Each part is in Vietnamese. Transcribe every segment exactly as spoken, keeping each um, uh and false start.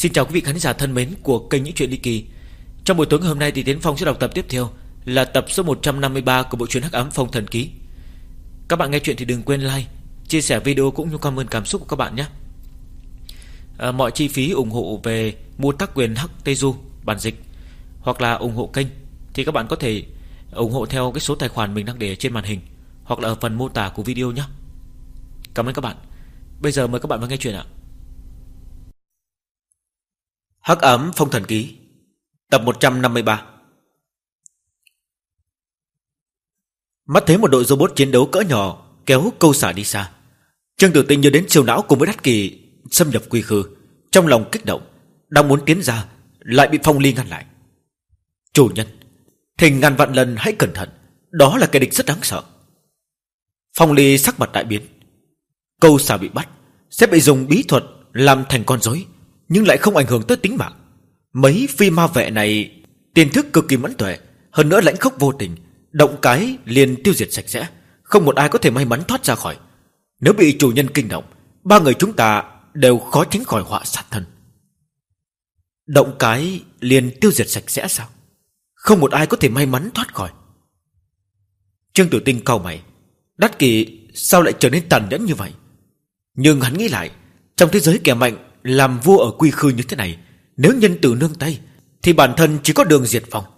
Xin chào quý vị khán giả thân mến của kênh Những Chuyện Ly Kỳ. Trong buổi tối ngày hôm nay thì Tiến Phong sẽ đọc tập tiếp theo, là tập số một trăm năm mươi ba của bộ truyện Hắc Ám Phong Thần Ký. Các bạn nghe chuyện thì đừng quên like, chia sẻ video cũng như comment cảm xúc của các bạn nhé. à, Mọi chi phí ủng hộ về mua tác quyền Hắc Tây Du bản dịch hoặc là ủng hộ kênh thì các bạn có thể ủng hộ theo cái số tài khoản mình đang để trên màn hình hoặc là ở phần mô tả của video nhé. Cảm ơn các bạn. Bây giờ mời các bạn vào nghe chuyện ạ. Hắc Ám Phong Thần Ký, tập một trăm năm mươi ba. Mắt thấy một đội robot chiến đấu cỡ nhỏ kéo câu xả đi xa, Trương Tử Tinh nhớ đến siêu não cùng với Đắc Kỳ xâm nhập quy khư, trong lòng kích động, đang muốn tiến ra lại bị Phong Ly ngăn lại. Chủ nhân, thỉnh ngàn vạn lần hãy cẩn thận, đó là kẻ địch rất đáng sợ. Phong Ly sắc mặt đại biến. Câu xả bị bắt sẽ bị dùng bí thuật làm thành con rối, nhưng lại không ảnh hưởng tới tính mạng. Mấy phi ma vệ này tiền thức cực kỳ mẫn tuệ, hơn nữa lãnh khốc vô tình, động cái liền tiêu diệt sạch sẽ, không một ai có thể may mắn thoát ra khỏi. Nếu bị chủ nhân kinh động, ba người chúng ta đều khó tránh khỏi họa sát thân. Động cái liền tiêu diệt sạch sẽ sao? Không một ai có thể may mắn thoát khỏi. Trương Tử Tinh cau mày, Đắc Kỳ sao lại trở nên tàn nhẫn như vậy? Nhưng hắn nghĩ lại, trong thế giới kẻ mạnh làm vua ở quy khư như thế này, nếu nhân từ nương tay thì bản thân chỉ có đường diệt vong.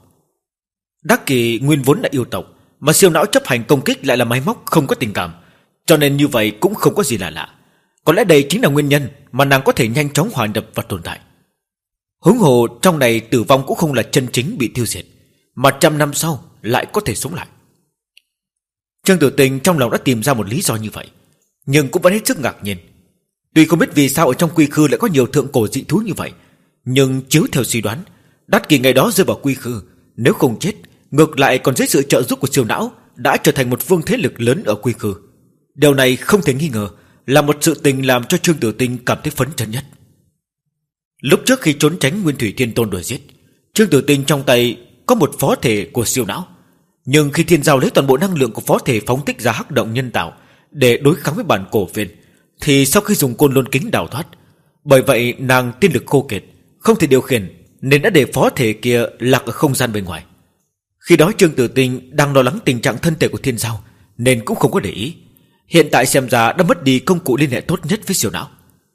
Đắc Kỳ nguyên vốn là yêu tộc, mà siêu não chấp hành công kích lại là máy móc không có tình cảm, cho nên như vậy cũng không có gì lạ lạ. Có lẽ đây chính là nguyên nhân mà nàng có thể nhanh chóng hòa nhập và tồn tại. Huống hồ trong này tử vong cũng không là chân chính bị tiêu diệt, mà trăm năm sau lại có thể sống lại. Trương Tử Tinh trong lòng đã tìm ra một lý do như vậy, nhưng cũng vẫn hết sức ngạc nhiên. Tuy không biết vì sao ở trong quy khư lại có nhiều thượng cổ dị thú như vậy, nhưng chiếu theo suy đoán, Đắc Kỳ ngày đó rơi vào quy khư, nếu không chết, ngược lại còn dưới sự trợ giúp của siêu não đã trở thành một vương thế lực lớn ở quy khư. Điều này không thể nghi ngờ là một sự tình làm cho Trương Tử Tinh cảm thấy phấn chấn nhất. Lúc trước khi trốn tránh Nguyên Thủy Thiên Tôn đuổi giết, Trương Tử Tinh trong tay có một phó thể của siêu não, nhưng khi Thiên Giao lấy toàn bộ năng lượng của phó thể phóng thích ra hắc động nhân tạo để đối kháng với bản cổ viên, thì sau khi dùng côn lôn kính đào thoát. Bởi vậy nàng tiên lực khô kiệt, không thể điều khiển, nên đã để phó thể kia lạc ở không gian bên ngoài. Khi đó Trương Tử Tinh đang lo lắng tình trạng thân thể của Thiên Giao, nên cũng không có để ý. Hiện tại xem ra đã mất đi công cụ liên hệ tốt nhất với siêu não.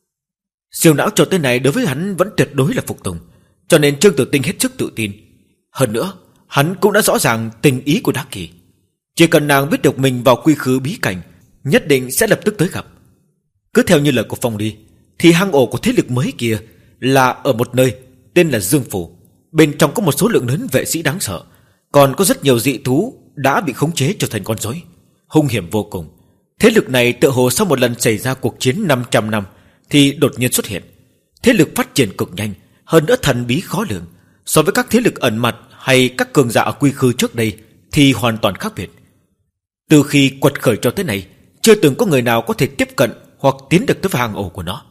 Siêu não cho tới này đối với hắn vẫn tuyệt đối là phục tùng, cho nên Trương Tử Tinh hết sức tự tin. Hơn nữa hắn cũng đã rõ ràng tình ý của Đắc Kỳ, chỉ cần nàng biết được mình vào quy khư bí cảnh, nhất định sẽ lập tức tới gặp. Cứ theo như lời của Phong Ly, thì hang ổ của thế lực mới kia là ở một nơi tên là Dương Phủ. Bên trong có một số lượng lớn vệ sĩ đáng sợ, còn có rất nhiều dị thú đã bị khống chế trở thành con rối, hung hiểm vô cùng. Thế lực này tựa hồ sau một lần xảy ra cuộc chiến năm trăm năm thì đột nhiên xuất hiện. Thế lực phát triển cực nhanh, hơn nữa thần bí khó lường, so với các thế lực ẩn mặt hay các cường giả ở quy khư trước đây thì hoàn toàn khác biệt. Từ khi quật khởi cho tới nay, chưa từng có người nào có thể tiếp cận hoặc tiến được tới hang ổ của nó.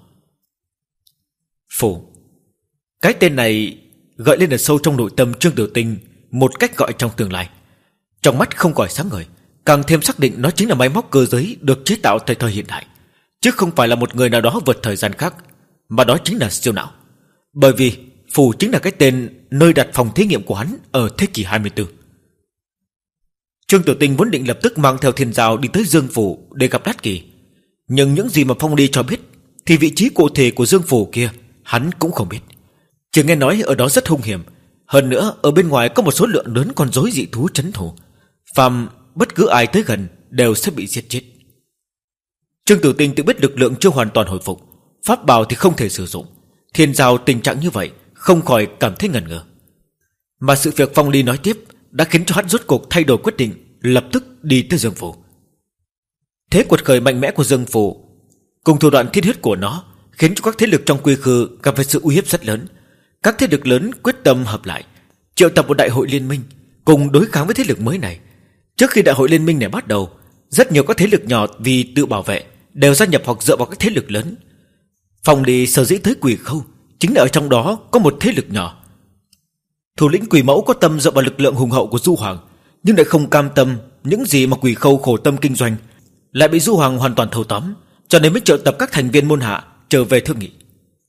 Phủ, cái tên này gợi lên ở sâu trong nội tâm Trương Tử Tinh một cách gọi trong tương lai. Trong mắt không khỏi sáng ngời, càng thêm xác định nó chính là máy móc cơ giới được chế tạo tại thời hiện đại, chứ không phải là một người nào đó vượt thời gian khác, mà đó chính là siêu não. Bởi vì Phủ chính là cái tên nơi đặt phòng thí nghiệm của hắn ở thế kỷ hai mươi tư. Trương Tử Tinh vốn định lập tức mang theo Thiên Giao đi tới Dương Phủ để gặp Đắc Kỳ, nhưng những gì mà Phong Ly cho biết thì vị trí cụ thể của Dương Phủ kia hắn cũng không biết. Chỉ nghe nói ở đó rất hung hiểm, hơn nữa ở bên ngoài có một số lượng lớn con rối dị thú trấn thủ, phàm bất cứ ai tới gần đều sẽ bị giết chết. Trương Tử Tinh tự biết lực lượng chưa hoàn toàn hồi phục, pháp bảo thì không thể sử dụng. Thiên Giao tình trạng như vậy không khỏi cảm thấy ngần ngừ. Mà sự việc Phong Ly nói tiếp đã khiến cho hắn rốt cuộc thay đổi quyết định, lập tức đi tới Dương Phủ. Thế quật khởi mạnh mẽ của Dương Phủ cùng thủ đoạn thiết huyết của nó khiến cho các thế lực trong quy khư gặp phải sự uy hiếp rất lớn. Các thế lực lớn quyết tâm hợp lại, triệu tập một đại hội liên minh cùng đối kháng với thế lực mới này. Trước khi đại hội liên minh này bắt đầu, rất nhiều các thế lực nhỏ vì tự bảo vệ đều gia nhập hoặc dựa vào các thế lực lớn. Phong Ly sở dĩ tới Quỷ Khâu chính là ở trong đó có một thế lực nhỏ. Thủ lĩnh Quỷ Mẫu có tâm dựa vào lực lượng hùng hậu của Du Hoàng, nhưng lại không cam tâm những gì mà Quỷ Khâu khổ tâm kinh doanh lại bị Du Hoàng hoàn toàn thâu tóm, cho nên mới triệu tập các thành viên môn hạ trở về thương nghị.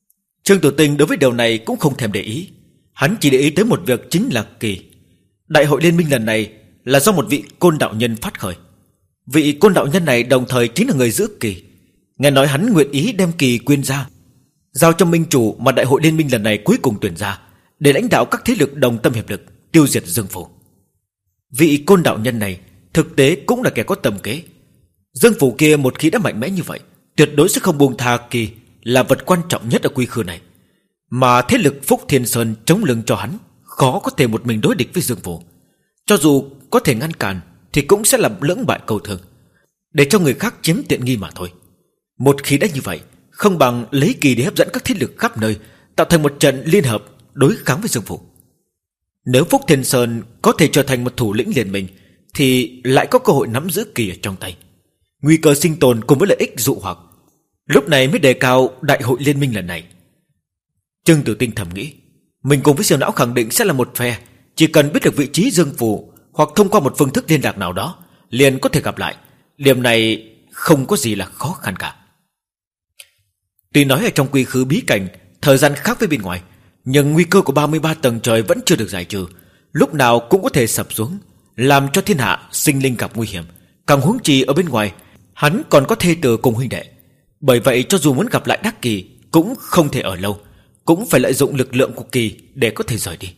Trương Tử Tinh đối với điều này cũng không thèm để ý. Hắn chỉ để ý tới một việc, chính là kỳ. Đại hội liên minh lần này là do một vị côn đạo nhân phát khởi. Vị côn đạo nhân này đồng thời chính là người giữ kỳ. Nghe nói hắn nguyện ý đem kỳ quyên ra, giao cho minh chủ mà đại hội liên minh lần này cuối cùng tuyển ra, để lãnh đạo các thế lực đồng tâm hiệp lực tiêu diệt Dương Phủ. Vị côn đạo nhân này thực tế cũng là kẻ có tầm kế. Dương Phủ kia một khi đã mạnh mẽ như vậy, tuyệt đối sẽ không buông tha kỳ là vật quan trọng nhất ở quy khư này. Mà thế lực Phúc Thiên Sơn chống lưng cho hắn, khó có thể một mình đối địch với Dương Phủ. Cho dù có thể ngăn cản thì cũng sẽ làm lưỡng bại cầu thường, để cho người khác chiếm tiện nghi mà thôi. Một khi đã như vậy, không bằng lấy kỳ để hấp dẫn các thế lực khắp nơi, tạo thành một trận liên hợp đối kháng với Dương Phủ. Nếu Phúc Thiên Sơn có thể trở thành một thủ lĩnh liên minh, thì lại có cơ hội nắm giữ kỳ ở trong tay. Nguy cơ sinh tồn cùng với lợi ích dụ hoặc, lúc này mới đề cao đại hội liên minh lần này. Trương Tử Tinh thầm nghĩ, mình cùng với Siêu Não khẳng định sẽ là một phe. Chỉ cần biết được vị trí Dương Phủ, hoặc thông qua một phương thức liên lạc nào đó, liền có thể gặp lại. Điểm này không có gì là khó khăn cả. Tuy nói ở trong quy khư bí cảnh thời gian khác với bên ngoài, nhưng nguy cơ của ba mươi ba tầng trời vẫn chưa được giải trừ, lúc nào cũng có thể sập xuống, làm cho thiên hạ sinh linh gặp nguy hiểm. Càng huống chi ở bên ngoài, hắn còn có thê tử cùng huynh đệ. Bởi vậy cho dù muốn gặp lại Đắc Kỳ cũng không thể ở lâu, cũng phải lợi dụng lực lượng của kỳ để có thể rời đi.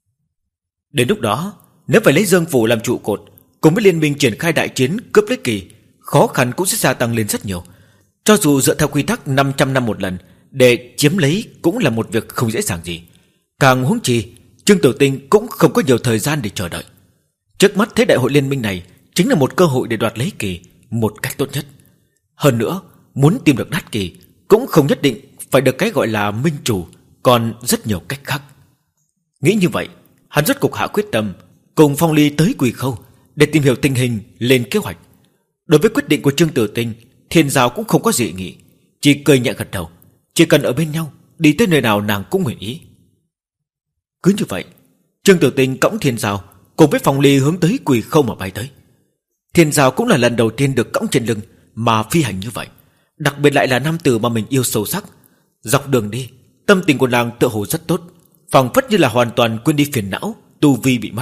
Đến lúc đó, nếu phải lấy Dương Phủ làm trụ cột, cùng với liên minh triển khai đại chiến cướp lấy kỳ, khó khăn cũng sẽ gia tăng lên rất nhiều. Cho dù dựa theo quy tắc năm trăm năm một lần, để chiếm lấy cũng là một việc không dễ dàng gì. Càng huống chi, Trương Tử Tinh cũng không có nhiều thời gian để chờ đợi. Trước mắt thế đại hội liên minh này chính là một cơ hội để đoạt lấy kỳ một cách tốt nhất. Hơn nữa, muốn tìm được Đắc Kỳ cũng không nhất định phải được cái gọi là minh chủ, còn rất nhiều cách khác. Nghĩ như vậy, hắn rốt cục hạ quyết tâm cùng Phong Ly tới Quỳ Khâu để tìm hiểu tình hình, lên kế hoạch. Đối với quyết định của Trương Tử Tinh, Thiên Giao cũng không có dị nghị, chỉ cười nhẹ gật đầu. Chỉ cần ở bên nhau, đi tới nơi nào nàng cũng nguyện ý. Cứ như vậy, Trương Tử Tinh cõng Thiên Giao cùng với Phong Ly hướng tới Quỳ Khâu mà bay tới. Thiên Giao cũng là lần đầu tiên được cõng trên lưng mà phi hành như vậy, đặc biệt lại là nam tử mà mình yêu sâu sắc. Dọc đường đi, tâm tình của nàng tựa hồ rất tốt, phảng phất như là hoàn toàn quên đi phiền não, tu vi bị mất.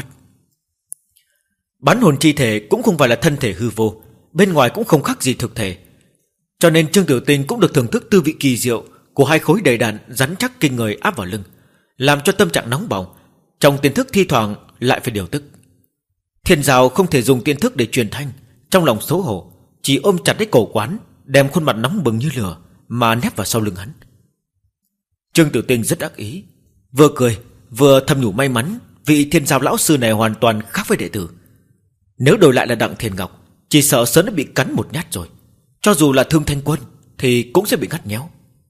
Bán hồn chi thể cũng không phải là thân thể hư vô, bên ngoài cũng không khác gì thực thể, cho nên Trương Tử Tinh cũng được thưởng thức tư vị kỳ diệu của hai khối đầy đặn rắn chắc kinh người áp vào lưng, làm cho tâm trạng nóng bỏng. Trong tiềm thức thi thoảng lại phải điều tức. Thiên Giao không thể dùng tiềm thức để truyền thanh, trong lòng xấu hổ, chỉ ôm chặt lấy cổ quán, đem khuôn mặt nóng bừng như lửa mà nép vào sau lưng hắn. Trương Tử Tinh rất đắc ý, vừa cười vừa thầm nhủ may mắn vị Thiên Giao lão sư này hoàn toàn khác với đệ tử. Nếu đổi lại là Đặng Thiên Ngọc, chỉ sợ sớm đã bị cắn một nhát rồi. Cho dù là Thương Thanh Quân thì cũng sẽ bị ngắt nhéo.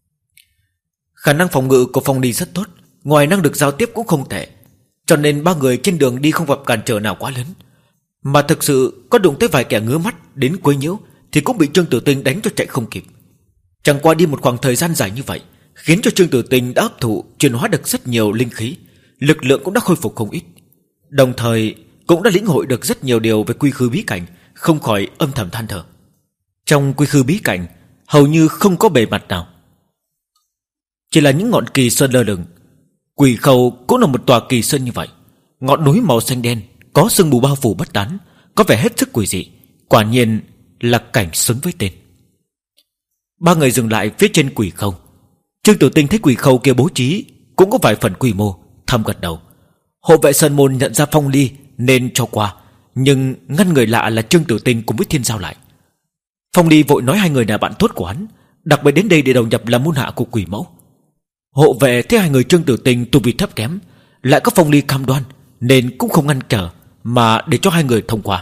Khả năng phòng ngự của Phong Ly rất tốt, ngoài năng lực giao tiếp cũng không tệ, cho nên ba người trên đường đi không gặp cản trở nào quá lớn. Mà thực sự có đụng tới vài kẻ ngứa mắt đến quấy nhiễu thì cũng bị Trương Tử Tinh đánh cho chạy không kịp. Chẳng qua đi một khoảng thời gian dài như vậy, khiến cho Trương Tử Tinh đã hấp thụ chuyển hóa được rất nhiều linh khí, lực lượng cũng đã khôi phục không ít. Đồng thời cũng đã lĩnh hội được rất nhiều điều về quy khư bí cảnh, không khỏi âm thầm than thở. Trong quy khư bí cảnh hầu như không có bề mặt nào, chỉ là những ngọn kỳ sơn lơ lửng. Quỳ Khâu cũng là một tòa kỳ sơn như vậy, ngọn núi màu xanh đen, có sương mù bao phủ bất tán, có vẻ hết sức quỷ dị, quả nhiên là cảnh xứng với tên. Ba người dừng lại phía trên Quỳ Khâu. Trương Tử Tinh thấy Quỳ Khâu kia bố trí cũng có vài phần quy mô, thầm gật đầu. Hộ vệ sơn môn nhận ra Phong Ly nên cho qua, nhưng ngăn người lạ là Trương Tử Tinh cùng với Thiên Giao lại. Phong Ly vội nói hai người là bạn tốt của hắn, đặc biệt đến đây để đầu nhập làm môn hạ của Quỷ Mẫu. Hộ vệ thấy hai người Trương Tử Tinh tu vi thấp kém, lại có Phong Ly cam đoan, nên cũng không ngăn trở mà để cho hai người thông qua.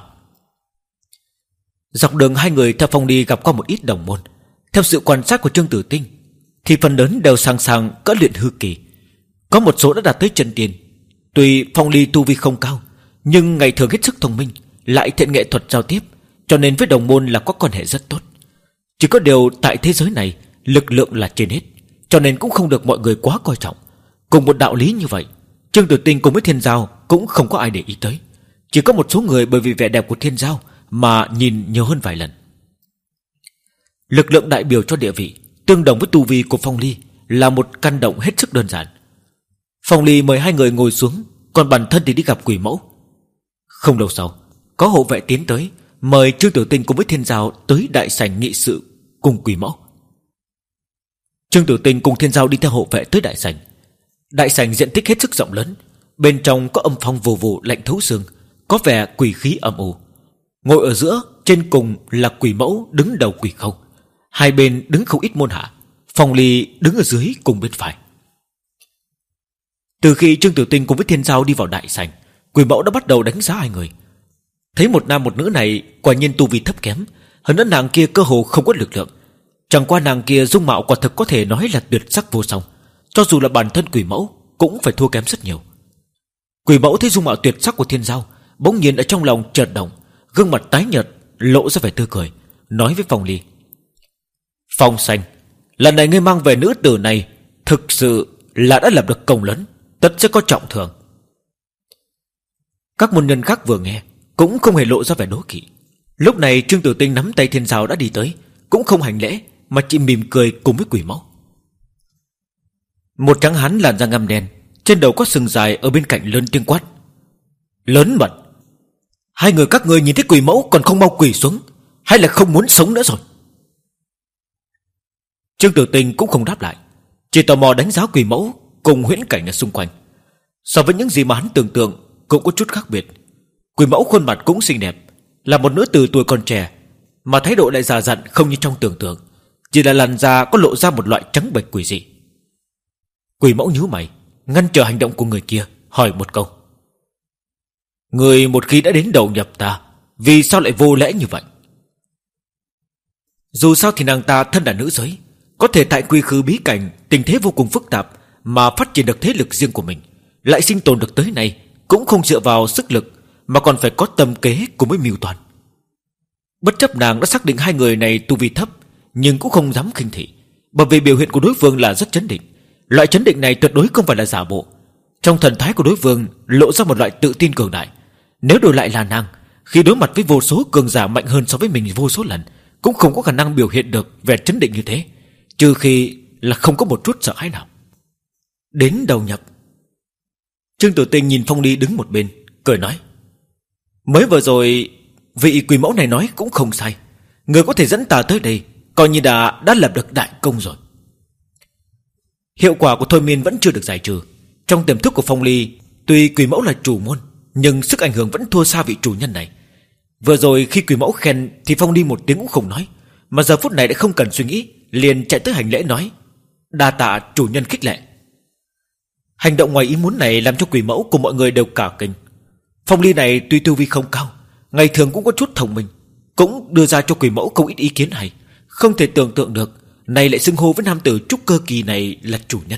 Dọc đường hai người theo Phong Ly gặp qua một ít đồng môn. Theo sự quan sát của Trương Tử Tinh thì phần lớn đều sàng sàng cỡ luyện hư kỳ, có một số đã đạt tới chân tiền. Tuy Phong Ly tu vi không cao, nhưng ngày thường hết sức thông minh, lại thiện nghệ thuật giao tiếp, cho nên với đồng môn là có quan hệ rất tốt. Chỉ có điều tại thế giới này lực lượng là trên hết, cho nên cũng không được mọi người quá coi trọng. Cùng một đạo lý như vậy, Trương Tử Tinh cùng với Thiên Giao cũng không có ai để ý tới. Chỉ có một số người bởi vì vẻ đẹp của Thiên Giao mà nhìn nhiều hơn vài lần. Lực lượng đại biểu cho địa vị tương đồng với tu vi của Phong Ly, là một căn động hết sức đơn giản. Phong Ly mời hai người ngồi xuống, còn bản thân thì đi gặp quỷ mẫu. Không lâu sau, có hộ vệ tiến tới, mời Trương Tử Tinh cùng với Thiên Giao tới đại sảnh nghị sự cùng quỷ mẫu. Trương Tử Tinh cùng Thiên Giao đi theo hộ vệ tới đại sảnh. Đại sảnh diện tích hết sức rộng lớn, bên trong có âm phong vù vù lạnh thấu xương, có vẻ quỷ khí âm u. Ngồi ở giữa, trên cùng là quỷ mẫu đứng đầu quỷ khâu, hai bên đứng không ít môn hạ. Phong Ly đứng ở dưới cùng bên phải. Từ khi Trương Tử Tinh cùng với Thiên Giao đi vào đại sảnh, quỷ mẫu đã bắt đầu đánh giá hai người. Thấy một nam một nữ này quả nhiên tu vi thấp kém, hơn nữa nàng kia cơ hồ không có lực lượng. Chẳng qua nàng kia dung mạo quả thực có thể nói là tuyệt sắc vô song, cho dù là bản thân quỷ mẫu cũng phải thua kém rất nhiều. Quỷ mẫu thấy dung mạo tuyệt sắc của Thiên Giao, bỗng nhiên ở trong lòng chợt động, gương mặt tái nhợt lộ ra vẻ tươi cười, nói với Phong Ly: Phong Xanh, lần này ngươi mang về nữ tử này thực sự là đã lập được công lớn, tất sẽ có trọng thưởng. Các môn nhân khác vừa nghe cũng không hề lộ ra vẻ đố kỵ. Lúc này Trương Tử Tinh nắm tay Thiên Giao đã đi tới, cũng không hành lễ mà chỉ mỉm cười cùng với quỷ mẫu. Một trắng hán làn da ngăm đen, trên đầu có sừng dài, ở bên cạnh lớn tiếng quát: Lớn mật! Hai người các ngươi nhìn thấy quỷ mẫu còn không mau quỳ xuống, hay là không muốn sống nữa rồi? Trương Tử Tinh cũng không đáp lại, chỉ tò mò đánh giá quỷ mẫu cùng huyễn cảnh ở xung quanh. So với những gì mà hắn tưởng tượng cũng có chút khác biệt. Quỷ mẫu khuôn mặt cũng xinh đẹp, là một nữ tử tuổi còn trẻ, mà thái độ lại già dặn không như trong tưởng tượng, chỉ là làn da có lộ ra một loại trắng bệch quỷ dị. Quỷ mẫu nhíu mày, ngăn trở hành động của người kia, hỏi một câu: Người một khi đã đến đầu nhập ta, vì sao lại vô lễ như vậy? Dù sao thì nàng ta thân là nữ giới, có thể tại quy khư bí cảnh tình thế vô cùng phức tạp mà phát triển được thế lực riêng của mình, lại sinh tồn được tới nay, cũng không dựa vào sức lực mà còn phải có tâm kế cùng với mưu toan. Bất chấp nàng đã xác định hai người này tu vi thấp, nhưng cũng không dám khinh thị, bởi vì biểu hiện của đối phương là rất chấn định. Loại chấn định này tuyệt đối không phải là giả bộ. Trong thần thái của đối phương lộ ra một loại tự tin cường đại. Nếu đổi lại là nàng, khi đối mặt với vô số cường giả mạnh hơn so với mình vô số lần, cũng không có khả năng biểu hiện được vẻ chấn định như thế, trừ khi là không có một chút sợ hãi nào. Đến đầu nhập. Trương Tử Tinh nhìn Phong Ly đứng một bên, cười nói: Mới vừa rồi vị quỷ mẫu này nói cũng không sai, người có thể dẫn ta tới đây coi như đã đã lập được đại công rồi. Hiệu quả của thôi miên vẫn chưa được giải trừ. Trong tiềm thức của Phong Ly, tuy quỷ mẫu là chủ môn, nhưng sức ảnh hưởng vẫn thua xa vị chủ nhân này. Vừa rồi khi quỷ mẫu khen thì Phong Ly một tiếng cũng không nói, mà giờ phút này đã không cần suy nghĩ, liền chạy tới hành lễ nói: Đa tạ chủ nhân khích lệ. Hành động ngoài ý muốn này làm cho quỷ mẫu cùng mọi người đều cả kinh. Phong Ly này tuy tu vi không cao, ngày thường cũng có chút thông minh, cũng đưa ra cho quỷ mẫu không ít ý kiến hay. Không thể tưởng tượng được này lại xưng hô với nam tử trúc cơ kỳ này là chủ nhân.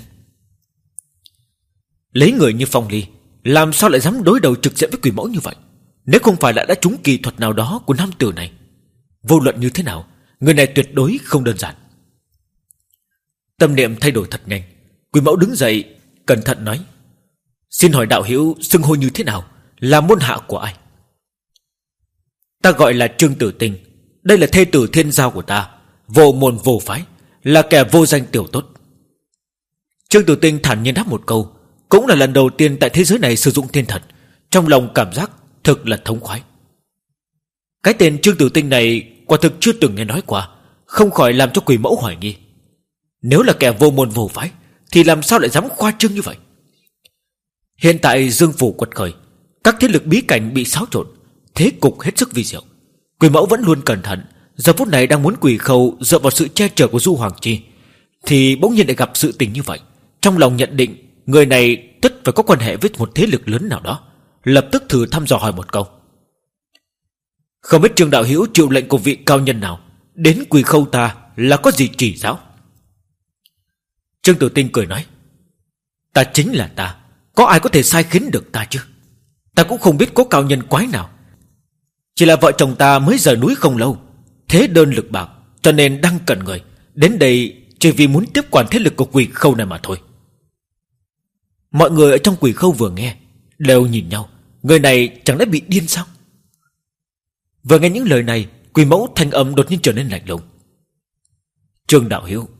Lấy người như Phong Ly, làm sao lại dám đối đầu trực diện với quỷ mẫu như vậy? Nếu không phải là đã trúng kỳ thuật nào đó của nam tử này, vô luận như thế nào, người này tuyệt đối không đơn giản. Tâm niệm thay đổi thật nhanh, quỷ mẫu đứng dậy cẩn thận nói: Xin hỏi đạo hữu xưng hô như thế nào, là môn hạ của ai? Ta gọi là Trương Tử Tinh, đây là thê tử Thiên Giao của ta, vô môn vô phái, là kẻ vô danh tiểu tốt. Trương Tử Tinh thản nhiên đáp một câu, cũng là lần đầu tiên tại thế giới này sử dụng tên thật, trong lòng cảm giác thực là thống khoái. Cái tên Trương Tử Tinh này quả thực chưa từng nghe nói qua, không khỏi làm cho quỷ mẫu hoài nghi. Nếu là kẻ vô môn vô phái thì làm sao lại dám khoa trương như vậy? Hiện tại Dương Phủ quật khởi, các thế lực bí cảnh bị xáo trộn, thế cục hết sức vi diệu. Quỷ mẫu vẫn luôn cẩn thận, giờ phút này đang muốn quỷ khâu dựa vào sự che chở của Du Hoàng Chi, thì bỗng nhiên lại gặp sự tình như vậy. Trong lòng nhận định người này tất phải có quan hệ với một thế lực lớn nào đó, lập tức thử thăm dò hỏi một câu: Không biết Trương đạo hữu chịu lệnh của vị cao nhân nào đến quỷ khâu ta là có gì chỉ giáo? Trương Tử Tinh cười nói: Ta chính là ta, có ai có thể sai khiến được ta chứ? Ta cũng không biết có cao nhân quái nào, chỉ là vợ chồng ta mới rời núi không lâu, thế đơn lực bạc, cho nên đang cần người đến đây chỉ vì muốn tiếp quản thế lực của quỷ khâu này mà thôi. Mọi người ở trong quỷ khâu vừa nghe đều nhìn nhau, người này chẳng lẽ bị điên sao? Vừa nghe những lời này, quỷ mẫu thanh âm đột nhiên trở nên lạnh lùng: Trương đạo hữu,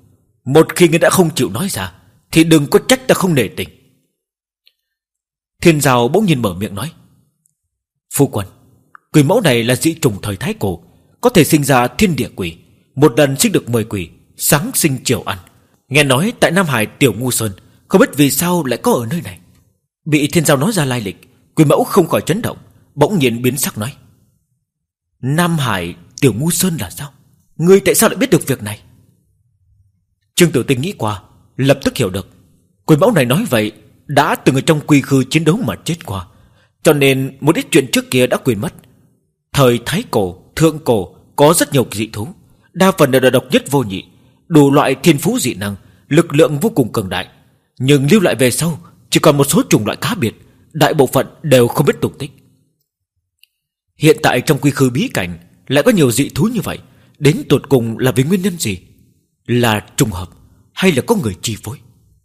Một khi ngươi đã không chịu nói ra thì đừng có trách ta không nể tình. Thiên Giao bỗng nhiên mở miệng nói: Phu quân, quỷ mẫu này là dị trùng thời Thái Cổ, có thể sinh ra thiên địa quỷ, một lần sinh được mười quỷ, sáng sinh chiều ăn. Nghe nói tại Nam Hải Tiểu Ngu Sơn, không biết vì sao lại có ở nơi này. Bị Thiên Giao nói ra lai lịch, quỷ mẫu không khỏi chấn động, bỗng nhiên biến sắc nói: Nam Hải Tiểu Ngu Sơn là sao? Ngươi tại sao lại biết được việc này? Trương Tử Tinh nghĩ qua, lập tức hiểu được. Quỷ mẫu này nói vậy đã từng ở trong quy khư chiến đấu mà chết qua, cho nên một ít chuyện trước kia đã quên mất. Thời Thái Cổ, Thượng Cổ có rất nhiều dị thú, đa phần đều là độc nhất vô nhị, đủ loại thiên phú dị năng, lực lượng vô cùng cường đại, nhưng lưu lại về sau chỉ còn một số chủng loại cá biệt, đại bộ phận đều không biết tung tích. Hiện tại trong quy khư bí cảnh lại có nhiều dị thú như vậy, đến tột cùng là vì nguyên nhân gì? Là trùng hợp hay là có người chi phối?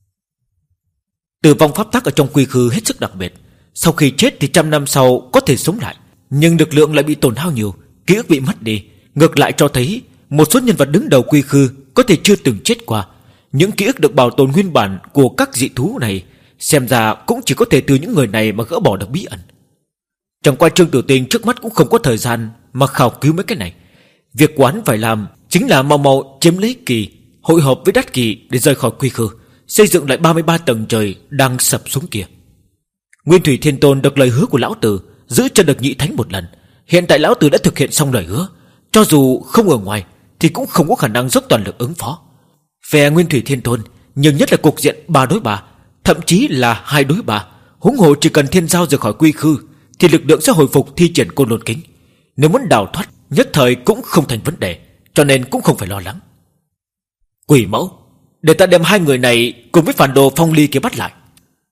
Tử vong pháp tắc ở trong quy khư hết sức đặc biệt, sau khi chết thì trăm năm sau có thể sống lại, nhưng lực lượng lại bị tổn hao nhiều, ký ức bị mất đi. Ngược lại cho thấy một số nhân vật đứng đầu quy khư có thể chưa từng chết qua. Những ký ức được bảo tồn nguyên bản của các dị thú này xem ra cũng chỉ có thể từ những người này mà gỡ bỏ được bí ẩn. Chẳng qua Trương Tử Tinh trước mắt cũng không có thời gian mà khảo cứu mấy cái này. Việc quán phải làm chính là mau mau chiếm lấy kỳ, hội họp với Đát Kỳ để rời khỏi quy khư, xây dựng lại ba mươi ba tầng trời đang sập xuống kia. Nguyên Thủy Thiên Tôn được lời hứa của lão tử, giữ chân được nhị thánh một lần. Hiện tại lão tử đã thực hiện xong lời hứa, cho dù không ở ngoài thì cũng không có khả năng dốc toàn lực ứng phó. Phe Nguyên Thủy Thiên Tôn nhưng nhất là cục diện ba đối ba, thậm chí là hai đối ba. Huống hồ chỉ cần Thiên Giao rời khỏi quy khư thì lực lượng sẽ hồi phục thi triển Côn Lôn Kính. Nếu muốn đào thoát nhất thời cũng không thành vấn đề, cho nên cũng không phải lo lắng. Quỷ mẫu, để ta đem hai người này cùng với phản đồ Phong Ly kia bắt lại.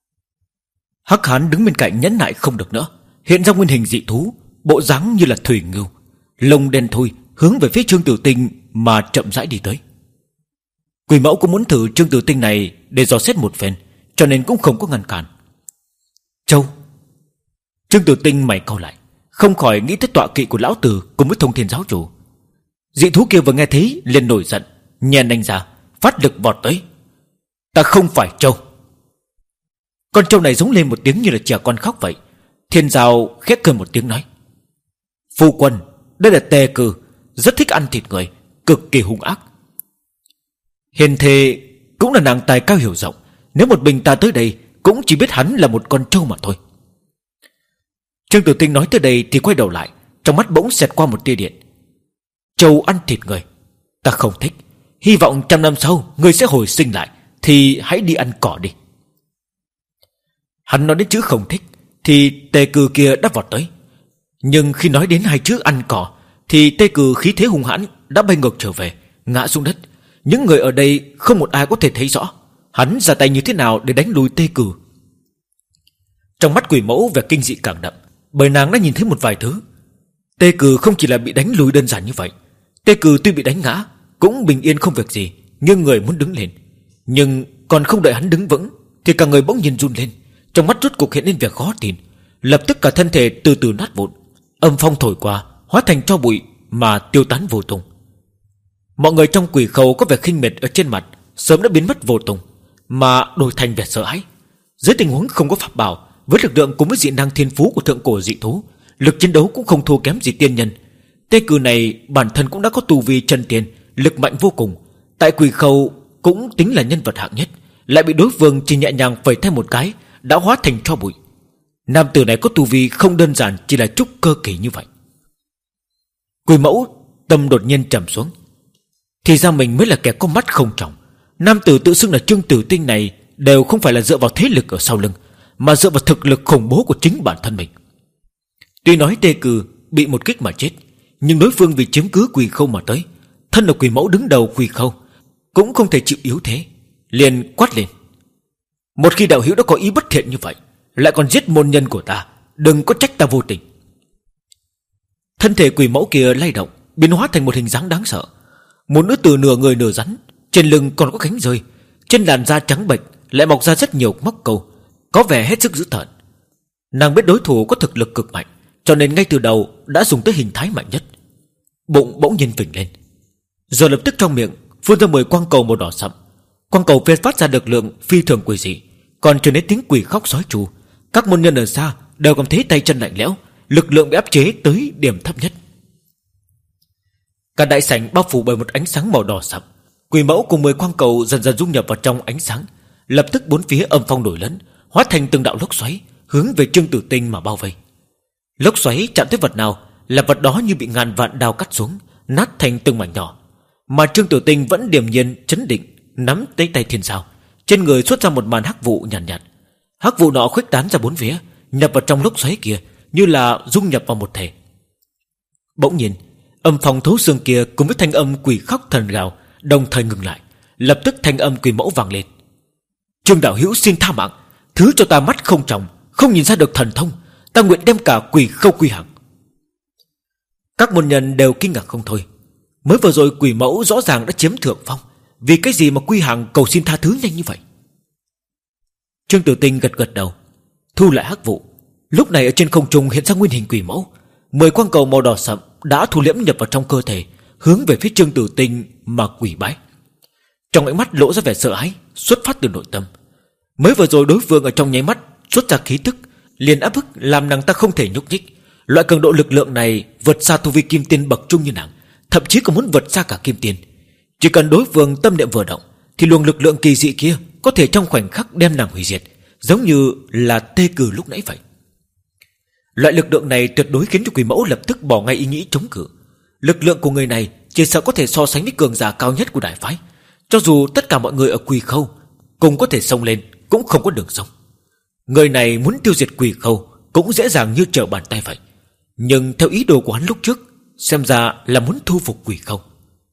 Hắc Hán đứng bên cạnh nhẫn nại không được nữa, hiện ra nguyên hình dị thú, bộ dáng như là thủy ngưu, lông đen thui, hướng về phía Trương Tử Tinh mà chậm rãi đi tới. Quỷ mẫu cũng muốn thử Trương Tử Tinh này để dò xét một phen, cho nên cũng không có ngăn cản. Châu. Trương Tử Tinh mày cau lại, không khỏi nghĩ tới tọa kỵ của lão tử cùng với Thông Thiên giáo chủ. Dị thú kia vừa nghe thấy liền nổi giận, nhen đánh ra, phát lực vọt tới. Ta không phải trâu. Con trâu này giống lên một tiếng như là trẻ con khóc vậy. Thiên Giao khét cười một tiếng nói: Phu quân, đây là Tề Cử, rất thích ăn thịt người, cực kỳ hung ác. Hiền thề cũng là nàng tài cao hiểu rộng, nếu một mình ta tới đây cũng chỉ biết hắn là một con trâu mà thôi. Trương Tử Tinh nói tới đây thì quay đầu lại, trong mắt bỗng xẹt qua một tia điện. Trâu ăn thịt người, ta không thích. Hy vọng trăm năm sau ngươi sẽ hồi sinh lại, thì hãy đi ăn cỏ đi. Hắn nói đến chữ không thích thì Tề Cử kia đã vọt tới, nhưng khi nói đến hai chữ ăn cỏ thì Tề Cử khí thế hung hãn đã bay ngược trở về, ngã xuống đất. Những người ở đây không một ai có thể thấy rõ hắn ra tay như thế nào để đánh lùi Tề Cử. Trong mắt quỷ mẫu vẻ kinh dị càng đậm, bởi nàng đã nhìn thấy một vài thứ. Tề Cử không chỉ là bị đánh lùi đơn giản như vậy. Tề Cử tuy bị đánh ngã cũng bình yên không việc gì, nhưng người muốn đứng lên. Nhưng còn không đợi hắn đứng vững thì cả người bỗng nhiên run lên, trong mắt rốt cuộc hiện lên vẻ khó tin. Lập tức cả thân thể từ từ nát vụn, âm phong thổi qua hóa thành tro bụi mà tiêu tán vô tung. Mọi người trong quỷ khẩu có vẻ khinh miệt ở trên mặt sớm đã biến mất vô tung, mà đổi thành vẻ sợ hãi. Dưới tình huống không có pháp bảo, với lực lượng cùng với dị năng thiên phú của thượng cổ dị thú, lực chiến đấu cũng không thua kém gì tiên nhân. Tề Cử này bản thân cũng đã có tu vi chân tiên, lực mạnh vô cùng, tại quỷ khẩu cũng tính là nhân vật hạng nhất, lại bị đối phương chỉ nhẹ nhàng phẩy thêm một cái đã hóa thành tro bụi. Nam tử này có tu vi không đơn giản chỉ là trúc cơ kỳ như vậy. Quỷ mẫu tâm đột nhiên trầm xuống, thì ra mình mới là kẻ có mắt không trọng. Nam tử tự xưng là Trương Tử Tinh này đều không phải là dựa vào thế lực ở sau lưng, mà dựa vào thực lực khủng bố của chính bản thân mình. Tuy nói Tề Cử bị một kích mà chết, nhưng đối phương vì chiếm cứ quỷ khâu mà tới, thân là quỷ mẫu đứng đầu quỷ khâu cũng không thể chịu yếu thế, liền quát lên: Một khi đạo hữu đã có ý bất thiện như vậy, lại còn giết môn nhân của ta, đừng có trách ta vô tình. Thân thể quỷ mẫu kia lay động, biến hóa thành một hình dáng đáng sợ. Một nữ tử nửa người nửa rắn, trên lưng còn có cánh rơi, trên làn da trắng bệch lại mọc ra rất nhiều móc câu, có vẻ hết sức dữ tợn. Nàng biết đối thủ có thực lực cực mạnh, cho nên ngay từ đầu đã dùng tới hình thái mạnh nhất. Bụng bỗng nhiên phình lên, rồi lập tức trong miệng phun ra mười quang cầu màu đỏ sậm. Quang cầu phê phát ra lực lượng phi thường quỷ dị, còn truyền đến tiếng quỷ khóc sói tru. Các môn nhân ở xa đều cảm thấy tay chân lạnh lẽo, lực lượng bị áp chế tới điểm thấp nhất. Cả đại sảnh bao phủ bởi một ánh sáng màu đỏ sậm. Quỷ mẫu cùng mười quang cầu dần dần dung nhập vào trong ánh sáng. Lập tức bốn phía âm phong nổi lớn, hóa thành từng đạo lốc xoáy hướng về Trương Tử Tinh mà bao vây. Lốc xoáy chạm tới vật nào là vật đó như bị ngàn vạn đao cắt xuống, nát thành từng mảnh nhỏ. Mà Trương Tử Tinh vẫn điềm nhiên chấn định, nắm tay tay thiên sao, trên người xuất ra một màn hắc vụ nhàn nhạt, nhạt. Hắc vụ nọ khuếch tán ra bốn phía, nhập vào trong lốc xoáy kia, như là dung nhập vào một thể. Bỗng nhiên, âm phong thấu xương kia cùng với thanh âm quỷ khóc thần gào đồng thời ngừng lại. Lập tức thanh âm quỷ mẫu vang lên: Trương đạo hữu xin tha mạng, thứ cho ta mắt không tròng, không nhìn ra được thần thông, ta nguyện đem cả quỷ khâu quy hàng. Các môn nhân đều kinh ngạc không thôi. Mới vừa rồi quỷ mẫu rõ ràng đã chiếm thượng phong, vì cái gì mà quy hàng cầu xin tha thứ nhanh như vậy? Trương Tử Tinh gật gật đầu, thu lại hắc vụ. Lúc này ở trên không trung hiện ra nguyên hình quỷ mẫu. Mười quang cầu màu đỏ sậm đã thu liễm nhập vào trong cơ thể, hướng về phía Trương Tử Tinh mà quỷ bái. Trong ánh mắt lộ ra vẻ sợ hãi xuất phát từ nội tâm. Mới vừa rồi đối phương ở trong nháy mắt xuất ra khí tức, liền áp bức làm nàng ta không thể nhúc nhích. Loại cường độ lực lượng này vượt xa tu vi kim tiên bậc trung như nàng, thậm chí còn muốn vượt xa cả kim tiên. Chỉ cần đối phương tâm niệm vừa động, thì luồng lực lượng kỳ dị kia có thể trong khoảnh khắc đem nàng hủy diệt, giống như là tê cừ lúc nãy vậy. Loại lực lượng này tuyệt đối khiến cho quỷ mẫu lập tức bỏ ngay ý nghĩ chống cự. Lực lượng của người này chỉ sợ có thể so sánh với cường giả cao nhất của đại phái. Cho dù tất cả mọi người ở Quỷ Khâu cùng có thể xông lên, cũng không có đường sống. Người này muốn tiêu diệt Quỷ Khâu cũng dễ dàng như trở bàn tay vậy. Nhưng theo ý đồ của hắn lúc trước, xem ra là muốn thu phục Quỷ Khâu.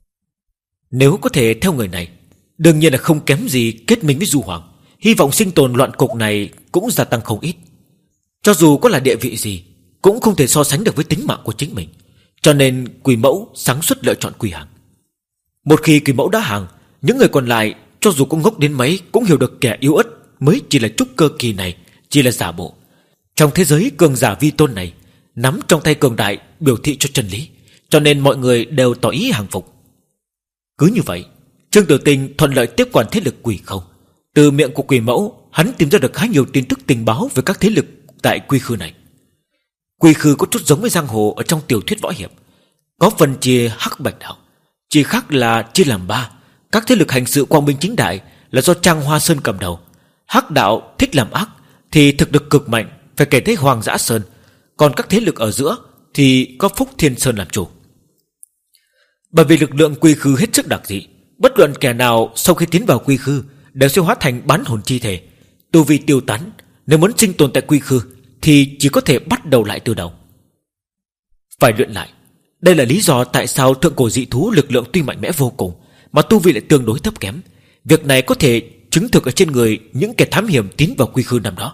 Nếu có thể theo người này, đương nhiên là không kém gì kết minh với Du Hoàng. Hy vọng sinh tồn loạn cục này cũng gia tăng không ít. Cho dù có là địa vị gì, cũng không thể so sánh được với tính mạng của chính mình. Cho nên Quỷ Mẫu sáng suốt lựa chọn Quỷ Hàng. Một khi Quỷ Mẫu đã hàng, những người còn lại cho dù có ngốc đến mấy cũng hiểu được kẻ yếu ớt mới chỉ là trúc cơ kỳ này chỉ là giả bộ. Trong thế giới cường giả vi tôn này, nắm trong tay cường đại biểu thị cho chân lý, cho nên mọi người đều tỏ ý hàng phục. Cứ như vậy, Trương Tử Tinh thuận lợi tiếp quản thế lực Quỷ Khâu. Từ miệng của Quỷ Mẫu, hắn tìm ra được khá nhiều tin tức tình báo về các thế lực tại Quy Khư này. Quy Khư có chút giống với giang hồ ở trong tiểu thuyết võ hiệp, có phần chia hắc bạch đạo, chỉ khác là chia làm ba. Các thế lực hành sự quang minh chính đại là do Trang Hoa Sơn cầm đầu. Hắc đạo thích làm ác thì thực lực cực mạnh, phải kể tới Hoàng Dã Sơn. Còn các thế lực ở giữa thì có Phúc Thiên Sơn làm chủ. Bởi vì lực lượng Quy Khư hết sức đặc dị, bất luận kẻ nào sau khi tiến vào Quy Khư đều sẽ hóa thành bán hồn chi thể, tu vi tiêu tán. Nếu muốn sinh tồn tại Quy Khư thì chỉ có thể bắt đầu lại từ đầu, phải luyện lại. Đây là lý do tại sao thượng cổ dị thú lực lượng tuy mạnh mẽ vô cùng mà tu vi lại tương đối thấp kém. Việc này có thể chứng thực ở trên người những kẻ thám hiểm tiến vào Quy Khư năm đó.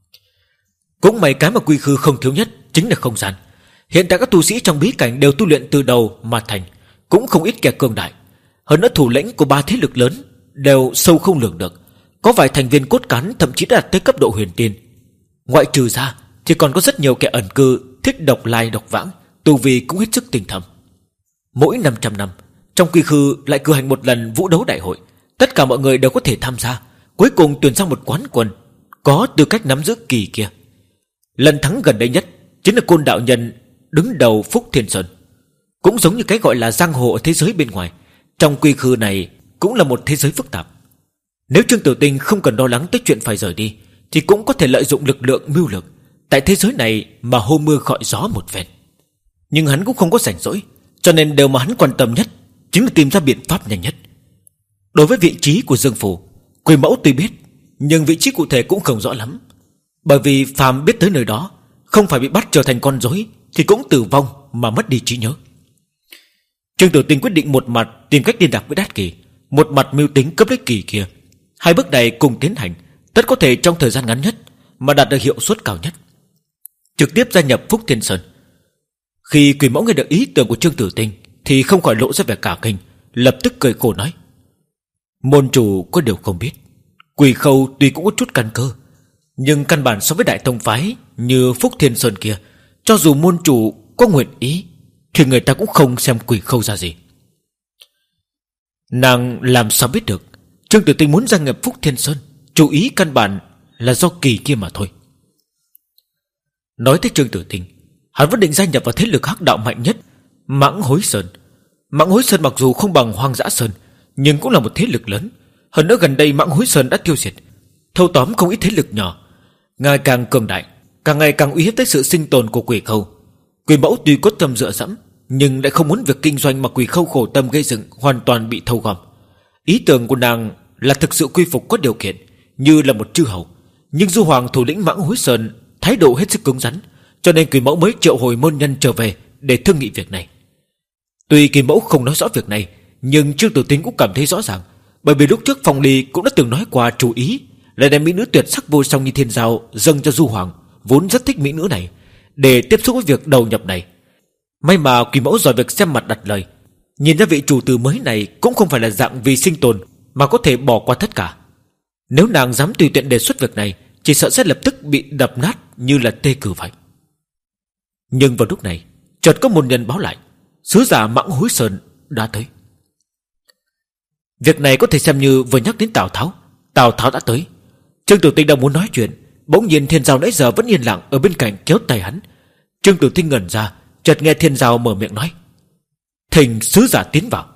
Cũng may cái mà Quy Khư không thiếu nhất chính là không gian. Hiện tại các tu sĩ trong bí cảnh đều tu luyện từ đầu mà thành, cũng không ít kẻ cường đại. Hơn nữa thủ lĩnh của ba thế lực lớn đều sâu không lường được, có vài thành viên cốt cán thậm chí đã đạt tới cấp độ huyền tiên. Ngoại trừ ra thì còn có rất nhiều kẻ ẩn cư thích độc lai độc vãng, tu vi cũng hết sức tinh thầm. Mỗi năm trăm năm trong Quy Khư lại cử hành một lần vũ đấu đại hội, tất cả mọi người đều có thể tham gia, cuối cùng tuyển ra một quán quân có tư cách nắm giữ kỳ kia. Lần thắng gần đây nhất chính là Côn đạo nhân đứng đầu Phúc Thiên Sơn. Cũng giống như cái gọi là giang hồ ở thế giới bên ngoài, trong Quy Khư này cũng là một thế giới phức tạp. Nếu Trương Tử Tinh không cần lo lắng tới chuyện phải rời đi, thì cũng có thể lợi dụng lực lượng mưu lược tại thế giới này mà hô mưa gọi gió một phen. Nhưng hắn cũng không có rảnh rỗi, cho nên điều mà hắn quan tâm nhất chính là tìm ra biện pháp nhanh nhất. Đối với vị trí của Dương Phủ, Quỷ Mẫu tuy biết, nhưng vị trí cụ thể cũng không rõ lắm. Bởi vì phàm biết tới nơi đó, không phải bị bắt trở thành con rối thì cũng tử vong mà mất đi trí nhớ. Trương Tử Tinh quyết định một mặt tìm cách liên lạc với Đát Kỳ, một mặt mưu tính cấp lấy kỳ kia. Hai bước này cùng tiến hành, tất có thể trong thời gian ngắn nhất mà đạt được hiệu suất cao nhất. Trực tiếp gia nhập Phúc Thiên Sơn. Khi Quỷ Mẫu nghe được ý tưởng của Trương Tử Tinh thì không khỏi lộ ra vẻ cả kinh, lập tức cười khổ nói: môn chủ có điều không biết, Quỷ Khâu tuy cũng có chút căn cơ, nhưng căn bản so với đại tông phái như Phúc Thiên Sơn kia, cho dù môn chủ có nguyện ý thì người ta cũng không xem Quỷ Khâu ra gì. Nàng làm sao biết được, Trương Tử Tinh muốn gia nhập Phúc Thiên Sơn, chủ ý căn bản là do Kỳ kia mà thôi. Nói tới Trương Tử Tinh, hắn vẫn định gia nhập vào thế lực hắc đạo mạnh nhất, Mãng Hối Sơn. Mãng Hối Sơn mặc dù không bằng Hoang Dã Sơn, nhưng cũng là một thế lực lớn. Hơn nữa gần đây Mãng Hối Sơn đã tiêu diệt, thâu tóm không ít thế lực nhỏ, ngày càng cường đại, càng ngày càng uy hiếp tới sự sinh tồn của Quỷ Khâu. Quỷ Mẫu tuy có tâm dựa dẫm, nhưng lại không muốn việc kinh doanh mà Quỷ Khâu khổ tâm gây dựng hoàn toàn bị thâu gom. Ý tưởng của nàng là thực sự quy phục có điều kiện, như là một chư hầu. Nhưng Du Hoàng thủ lĩnh Mãng Hối Sơn thái độ hết sức cứng rắn, cho nên Quỷ Mẫu mới triệu hồi môn nhân trở về để thương nghị việc này. Tuy Quỷ Mẫu không nói rõ việc này, nhưng Trương Tử Tinh cũng cảm thấy rõ ràng, bởi vì lúc trước Phong Ly cũng đã từng nói qua chủ ý là đem mỹ nữ tuyệt sắc vô song như Thiên Giao dâng cho Du Hoàng, vốn rất thích mỹ nữ này, để tiếp xúc với việc đầu nhập này. May mà Quỷ Mẫu giỏi việc xem mặt đặt lời, nhìn ra vị chủ tử mới này cũng không phải là dạng vì sinh tồn mà có thể bỏ qua tất cả. Nếu nàng dám tùy tiện đề xuất việc này, chỉ sợ sẽ lập tức bị đập nát như là tê cừ vậy. Nhưng vào lúc này, chợt có một nhân báo lại, sứ giả Mãng Hối Sơn đã tới. Việc này có thể xem như vừa nhắc đến Tào Tháo. Tào Tháo đã tới. Trương Tử Tinh đang muốn nói chuyện, bỗng nhiên Thiên Giao nãy giờ vẫn yên lặng ở bên cạnh kéo tay hắn. Trương Tử Tinh ngẩn ra, chợt nghe Thiên Giao mở miệng nói: "Thỉnh sứ giả tiến vào."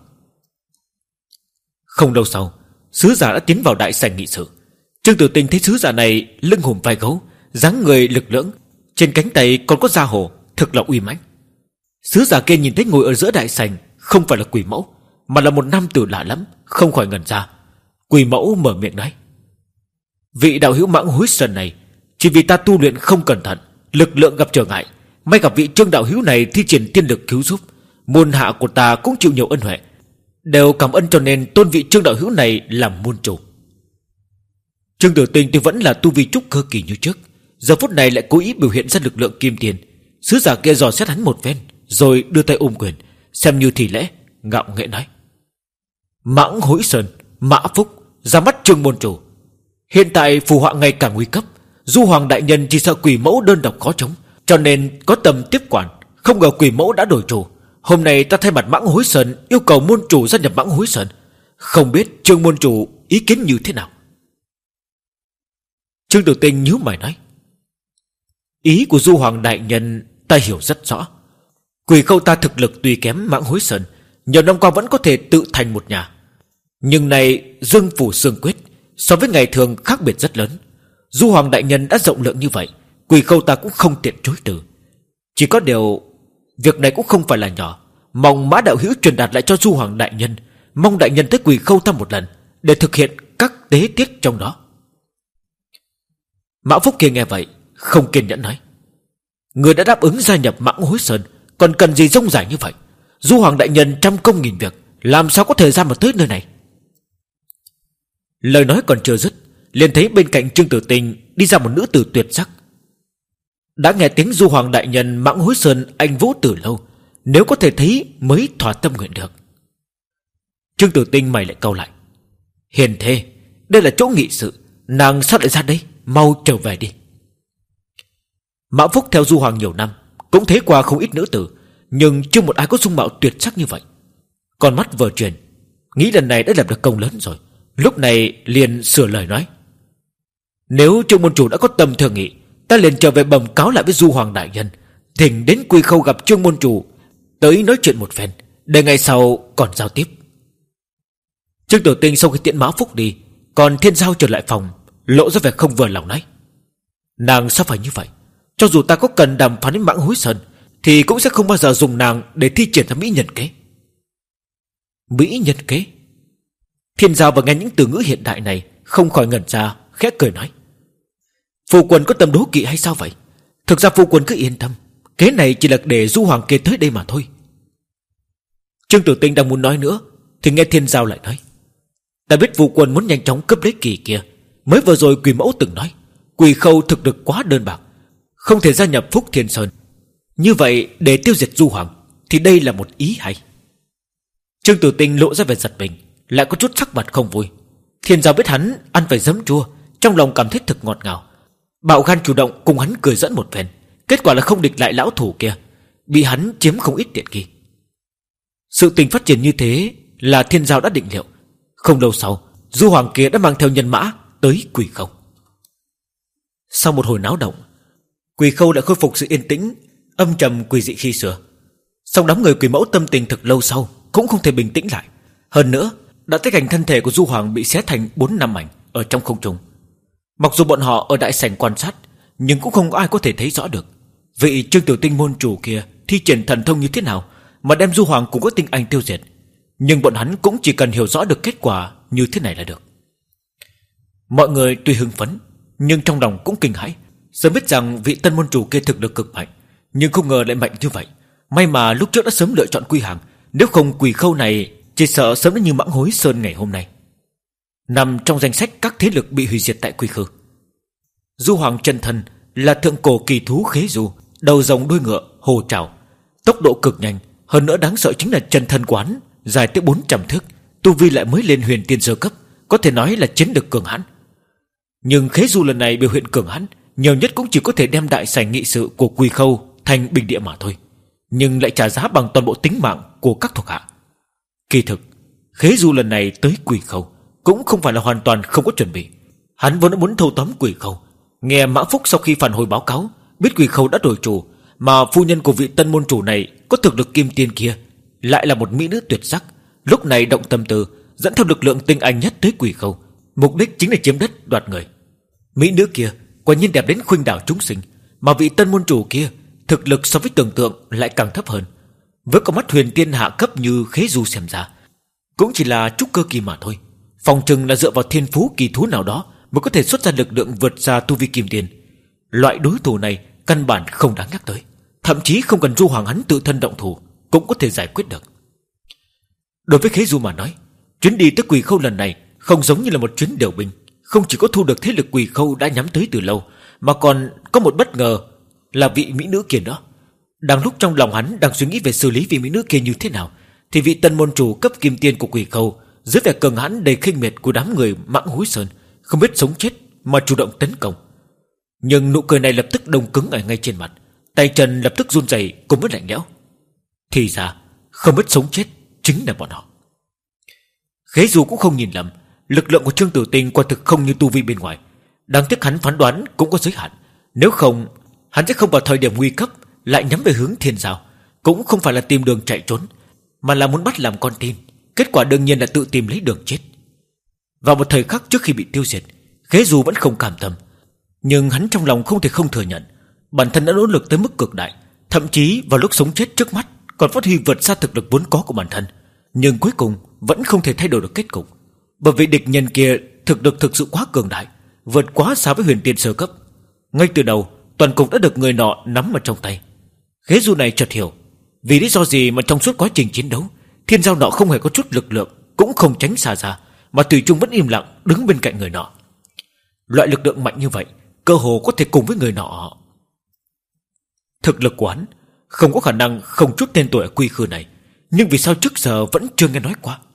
Không lâu sau, sứ giả đã tiến vào đại sảnh nghị sự. Trương Tử Tinh thấy sứ giả này lưng hùm vai gấu, dáng người lực lưỡng, trên cánh tay còn có da hổ, thực là uy mãnh. Sứ giả kia nhìn thấy ngồi ở giữa đại sảnh không phải là Quỷ Mẫu, mà là một nam tử lạ lắm, không khỏi ngẩn ra. Quỷ Mẫu mở miệng nói: "Vị đạo hữu Mãng Hối Sơn này, chỉ vì ta tu luyện không cẩn thận, lực lượng gặp trở ngại, may gặp vị Trương đạo hữu này thi triển tiên lực cứu giúp, môn hạ của ta cũng chịu nhiều ân huệ, đều cảm ơn, cho nên tôn vị Trương đạo hữu này làm môn chủ." Trương Tử Tinh tuy vẫn là tu vi trúc cơ kỳ như trước, giờ phút này lại cố ý biểu hiện ra lực lượng kim tiền. Sứ giả kia dò xét hắn một phen, rồi đưa tay ôm quyền, xem như thì lễ, ngạo nghễ nói: "Mãng Hối Sơn, Mã Phúc, ra mắt Trương môn chủ. Hiện tại phù họa ngày càng nguy cấp, Du Hoàng đại nhân chỉ sợ Quỷ Mẫu đơn độc khó chống, cho nên có tầm tiếp quản. Không ngờ Quỷ Mẫu đã đổi chủ. Hôm nay ta thay mặt Mãng Hối Sơn yêu cầu môn chủ gia nhập Mãng Hối Sơn. Không biết Trương môn chủ ý kiến như thế nào?" Trương Tử Tinh nhíu mày nói: "Ý của Du Hoàng đại nhân ta hiểu rất rõ. Quỷ Khâu ta thực lực tuy kém Mãng Hối Sơn, nhiều năm qua vẫn có thể tự thành một nhà. Nhưng này Dương Phủ Sương Quyết so với ngày thường khác biệt rất lớn. Du Hoàng đại nhân đã rộng lượng như vậy, Quỷ Khâu ta cũng không tiện chối từ. Chỉ có điều việc này cũng không phải là nhỏ, mong Mã đạo hữu truyền đạt lại cho Du Hoàng đại nhân, mong đại nhân tới Quỷ Khâu ta một lần để thực hiện các tế tiết trong đó." Mã Phúc kia nghe vậy không kiên nhẫn nói: "Người đã đáp ứng gia nhập Mãng Hối Sơn, còn cần gì rông rải như vậy? Du Hoàng đại nhân trăm công nghìn việc, làm sao có thời gian mà tới nơi này?" Lời nói còn chưa dứt, liền thấy bên cạnh Trương Tử Tinh đi ra một nữ tử tuyệt sắc. Đã nghe tiếng Du Hoàng đại nhân Mãng Hối Sơn anh vũ từ lâu, nếu có thể thấy mới thỏa tâm nguyện được. Trương Tử Tinh mày lại cau lại: "Hiền thê, đây là chỗ nghị sự, nàng sao lại ra đây? Mau trở về đi." Mã Phúc theo Du Hoàng nhiều năm, cũng thấy qua không ít nữ tử, nhưng chưa một ai có dung mạo tuyệt sắc như vậy. Con mắt vừa chuyển, nghĩ lần này đã lập được công lớn rồi, lúc này liền sửa lời nói: "Nếu Trương môn chủ đã có tâm thương nghị, ta liền trở về bẩm cáo lại với Du Hoàng đại nhân, thỉnh đến Quy Khâu gặp Trương môn chủ, tới nói chuyện một phen, để ngày sau còn giao tiếp." Trương Tử Tinh sau khi tiễn Mã Phúc đi, còn Thiên Giao trở lại phòng, lộ ra vẻ không vừa lòng nói: "Nàng sao phải như vậy? Cho dù ta có cần đàm phán với Mãng Hối Sơn, thì cũng sẽ không bao giờ dùng nàng để thi triển ra mỹ nhân kế." Mỹ nhân kế? Thiên Giao vừa nghe những từ ngữ hiện đại này không khỏi ngẩn ra, khẽ cười nói: "Phu quân có tâm đố kỵ hay sao vậy? Thực ra phu quân cứ yên tâm, kế này chỉ là để Du Hoàng kia tới đây mà thôi." Trương Tử Tinh đang muốn nói nữa, thì nghe Thiên Giao lại nói: "Ta biết phu quân muốn nhanh chóng cướp lấy kỳ kia. Mới vừa rồi Quỷ Mẫu từng nói Quỷ Khâu thực lực quá đơn bạc, không thể gia nhập Phúc Thiên Sơn. Như vậy để tiêu diệt Du Hoàng, thì đây là một ý hay." Trương Tử Tinh lộ ra vẻ giật mình, lại có chút sắc mặt không vui. Thiên Giao biết hắn ăn phải giấm chua, trong lòng cảm thấy thực ngọt ngào, bạo gan chủ động cùng hắn cười dẫn một phen. Kết quả là không địch lại lão thủ kia, bị hắn chiếm không ít tiện nghi. Sự tình phát triển như thế là Thiên Giao đã định liệu. Không lâu sau, Du Hoàng kia đã mang theo nhân mã tới Quỷ Khâu. Sau một hồi náo động, Quỷ Khâu đã khôi phục sự yên tĩnh âm trầm quỷ dị khi xưa. Song đám người Quỷ Mẫu tâm tình thực lâu sau cũng không thể bình tĩnh lại. Hơn nữa, đã thấy cảnh thân thể của Du Hoàng bị xé thành bốn năm mảnh ở trong không trung. Mặc dù bọn họ ở đại sảnh quan sát, nhưng cũng không có ai có thể thấy rõ được vị Trương Tiểu Tinh môn chủ kia thi triển thần thông như thế nào mà đem Du Hoàng cùng các tinh anh tiêu diệt. Nhưng bọn hắn cũng chỉ cần hiểu rõ được kết quả như thế này là được. Mọi người tuy hưng phấn, nhưng trong lòng cũng kinh hãi. Sớm biết rằng vị tân môn chủ kia thực lực cực mạnh, nhưng không ngờ lại mạnh như vậy. May mà lúc trước đã sớm lựa chọn Quy Hàng, nếu không Quỷ Khâu này chỉ sợ sớm đã như Mãng Hối Sơn ngày hôm nay, nằm trong danh sách các thế lực bị hủy diệt tại Quy Khư. Du Hoàng chân thân là thượng cổ kỳ thú Khế Du, đầu rồng đuôi ngựa, hồ trảo, tốc độ cực nhanh. Hơn nữa đáng sợ chính là chân thân quán dài tới bốn trăm thước, tu vi lại mới lên huyền tiên sơ cấp, có thể nói là chiến lực cường hãn. Nhưng Khế Du lần này biểu hiện cường hãn, nhiều nhất cũng chỉ có thể đem đại sảnh nghị sự của Quỳ Khâu thành bình địa mà thôi, nhưng lại trả giá bằng toàn bộ tính mạng của các thuộc hạ. Kỳ thực, Khế Du lần này tới Quỳ Khâu cũng không phải là hoàn toàn không có chuẩn bị. Hắn vốn đã muốn thâu tóm Quỳ Khâu. Nghe Mã Phúc sau khi phản hồi báo cáo, biết Quỳ Khâu đã đổi chủ, mà phu nhân của vị tân môn chủ này có thực lực kim tiên kia lại là một mỹ nữ tuyệt sắc, lúc này động tâm tư dẫn theo lực lượng tinh anh nhất tới Quỳ Khâu, mục đích chính là chiếm đất đoạt người. Mỹ nữ kia quả nhiên đẹp đến khuynh đảo chúng sinh, mà vị tân môn chủ kia thực lực so với tưởng tượng lại càng thấp hơn. Với con mắt huyền tiên hạ cấp như Khế Du xem ra, cũng chỉ là trúc cơ kỳ mà thôi. Phòng chừng là dựa vào thiên phú kỳ thú nào đó mới có thể xuất ra lực lượng vượt xa tu vi kim tiên. Loại đối thủ này căn bản không đáng nhắc tới, thậm chí không cần Du Hoàng hắn tự thân động thủ cũng có thể giải quyết được. Đối với Khế Du mà nói, chuyến đi tới Quỳ Khâu lần này không giống như là một chuyến điều binh. Không chỉ có thu được thế lực Quỳ Khâu đã nhắm tới từ lâu, mà còn có một bất ngờ là vị mỹ nữ kia đó. Đang lúc trong lòng hắn đang suy nghĩ về xử lý vị mỹ nữ kia như thế nào, thì vị tân môn chủ cấp kim tiên của Quỳ Khâu dưới vẻ cường hãn đầy khinh miệt của đám người Mãng Hối Sơn không biết sống chết mà chủ động tấn công. Nhưng nụ cười này lập tức đông cứng ở ngay trên mặt, tay chân lập tức run rẩy cùng với lạnh lẽo. Thì ra không biết sống chết chính là bọn họ. Khế Du cũng không nhìn lầm, lực lượng của Trương Tử Tinh quả thực không như tu vi bên ngoài. Đáng tiếc hắn phán đoán cũng có giới hạn, nếu không hắn sẽ không vào thời điểm nguy cấp lại nhắm về hướng Thiên Giao. Cũng không phải là tìm đường chạy trốn, mà là muốn bắt làm con tin. Kết quả đương nhiên là tự tìm lấy đường chết. Vào một thời khắc trước khi bị tiêu diệt, Khế Du vẫn không cam tâm, nhưng hắn trong lòng không thể không thừa nhận bản thân đã nỗ lực tới mức cực đại, thậm chí vào lúc sống chết trước mắt còn phát huy vượt xa thực lực vốn có của bản thân. Nhưng cuối cùng vẫn không thể thay đổi được kết cục, bởi vì địch nhân kia thực lực thực sự quá cường đại, vượt quá xa với huyền tiên sơ cấp. Ngay từ đầu toàn cục đã được người nọ nắm ở trong tay. Khế Du này chợt hiểu vì lý do gì mà trong suốt quá trình chiến đấu, Thiên Giao nọ không hề có chút lực lượng, cũng không tránh xa ra, mà Thủy Trung vẫn im lặng đứng bên cạnh người nọ. Loại lực lượng mạnh như vậy cơ hồ có thể cùng với người nọ. Thực lực của hắn không có khả năng không chút tên tuổi ở Quy Khư này, nhưng vì sao trước giờ vẫn chưa nghe nói qua.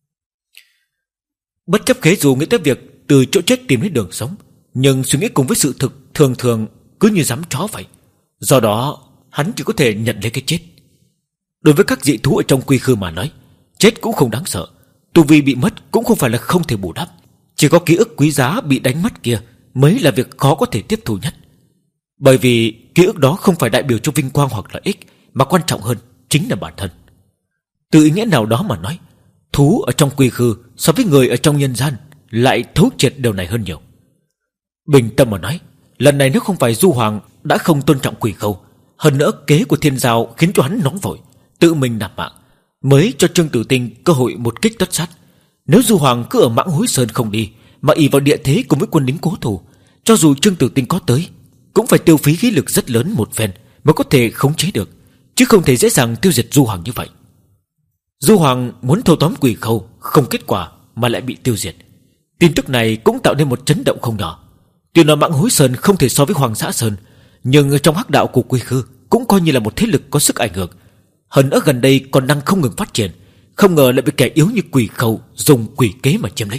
Bất chấp Khế Du nghĩ tới việc từ chỗ chết tìm lấy đường sống, nhưng suy nghĩ cùng với sự thực thường thường cứ như dám chó vậy. Do đó hắn chỉ có thể nhận lấy cái chết. Đối với các dị thú ở trong Quy Khư mà nói, chết cũng không đáng sợ. Tu vi bị mất cũng không phải là không thể bù đắp, chỉ có ký ức quý giá bị đánh mất kia mới là việc khó có thể tiếp thu nhất. Bởi vì ký ức đó không phải đại biểu cho vinh quang hoặc lợi ích, mà quan trọng hơn chính là bản thân. Từ ý nghĩa nào đó mà nói, thú ở trong Quy Khư so với người ở trong nhân gian lại thấu triệt điều này hơn nhiều. Bình tâm mà nói, lần này nếu không phải Du Hoàng đã không tôn trọng Quỳ Khâu, hơn nữa kế của Thiên Giao khiến cho hắn nóng vội tự mình nạp mạng, mới cho Trương Tử Tinh cơ hội một kích tất sát. Nếu Du Hoàng cứ ở Mãng Hối Sơn không đi, mà ỷ vào địa thế cùng với quân lính cố thủ, cho dù Trương Tử Tinh có tới cũng phải tiêu phí khí lực rất lớn một phen mới có thể khống chế được, chứ không thể dễ dàng tiêu diệt Du Hoàng như vậy. Du Hoàng muốn thâu tóm Quỳ Khâu không kết quả mà lại bị tiêu diệt, tin tức này cũng tạo nên một chấn động không nhỏ. Tuy nói Mãng Hối Sơn không thể so với Hoàng Dã Sơn, nhưng ở trong hắc đạo của Quy Khư cũng coi như là một thế lực có sức ảnh hưởng. Hơn nữa gần đây còn đang không ngừng phát triển, không ngờ lại bị kẻ yếu như Quỳ Khâu dùng quỷ kế mà chiếm lấy.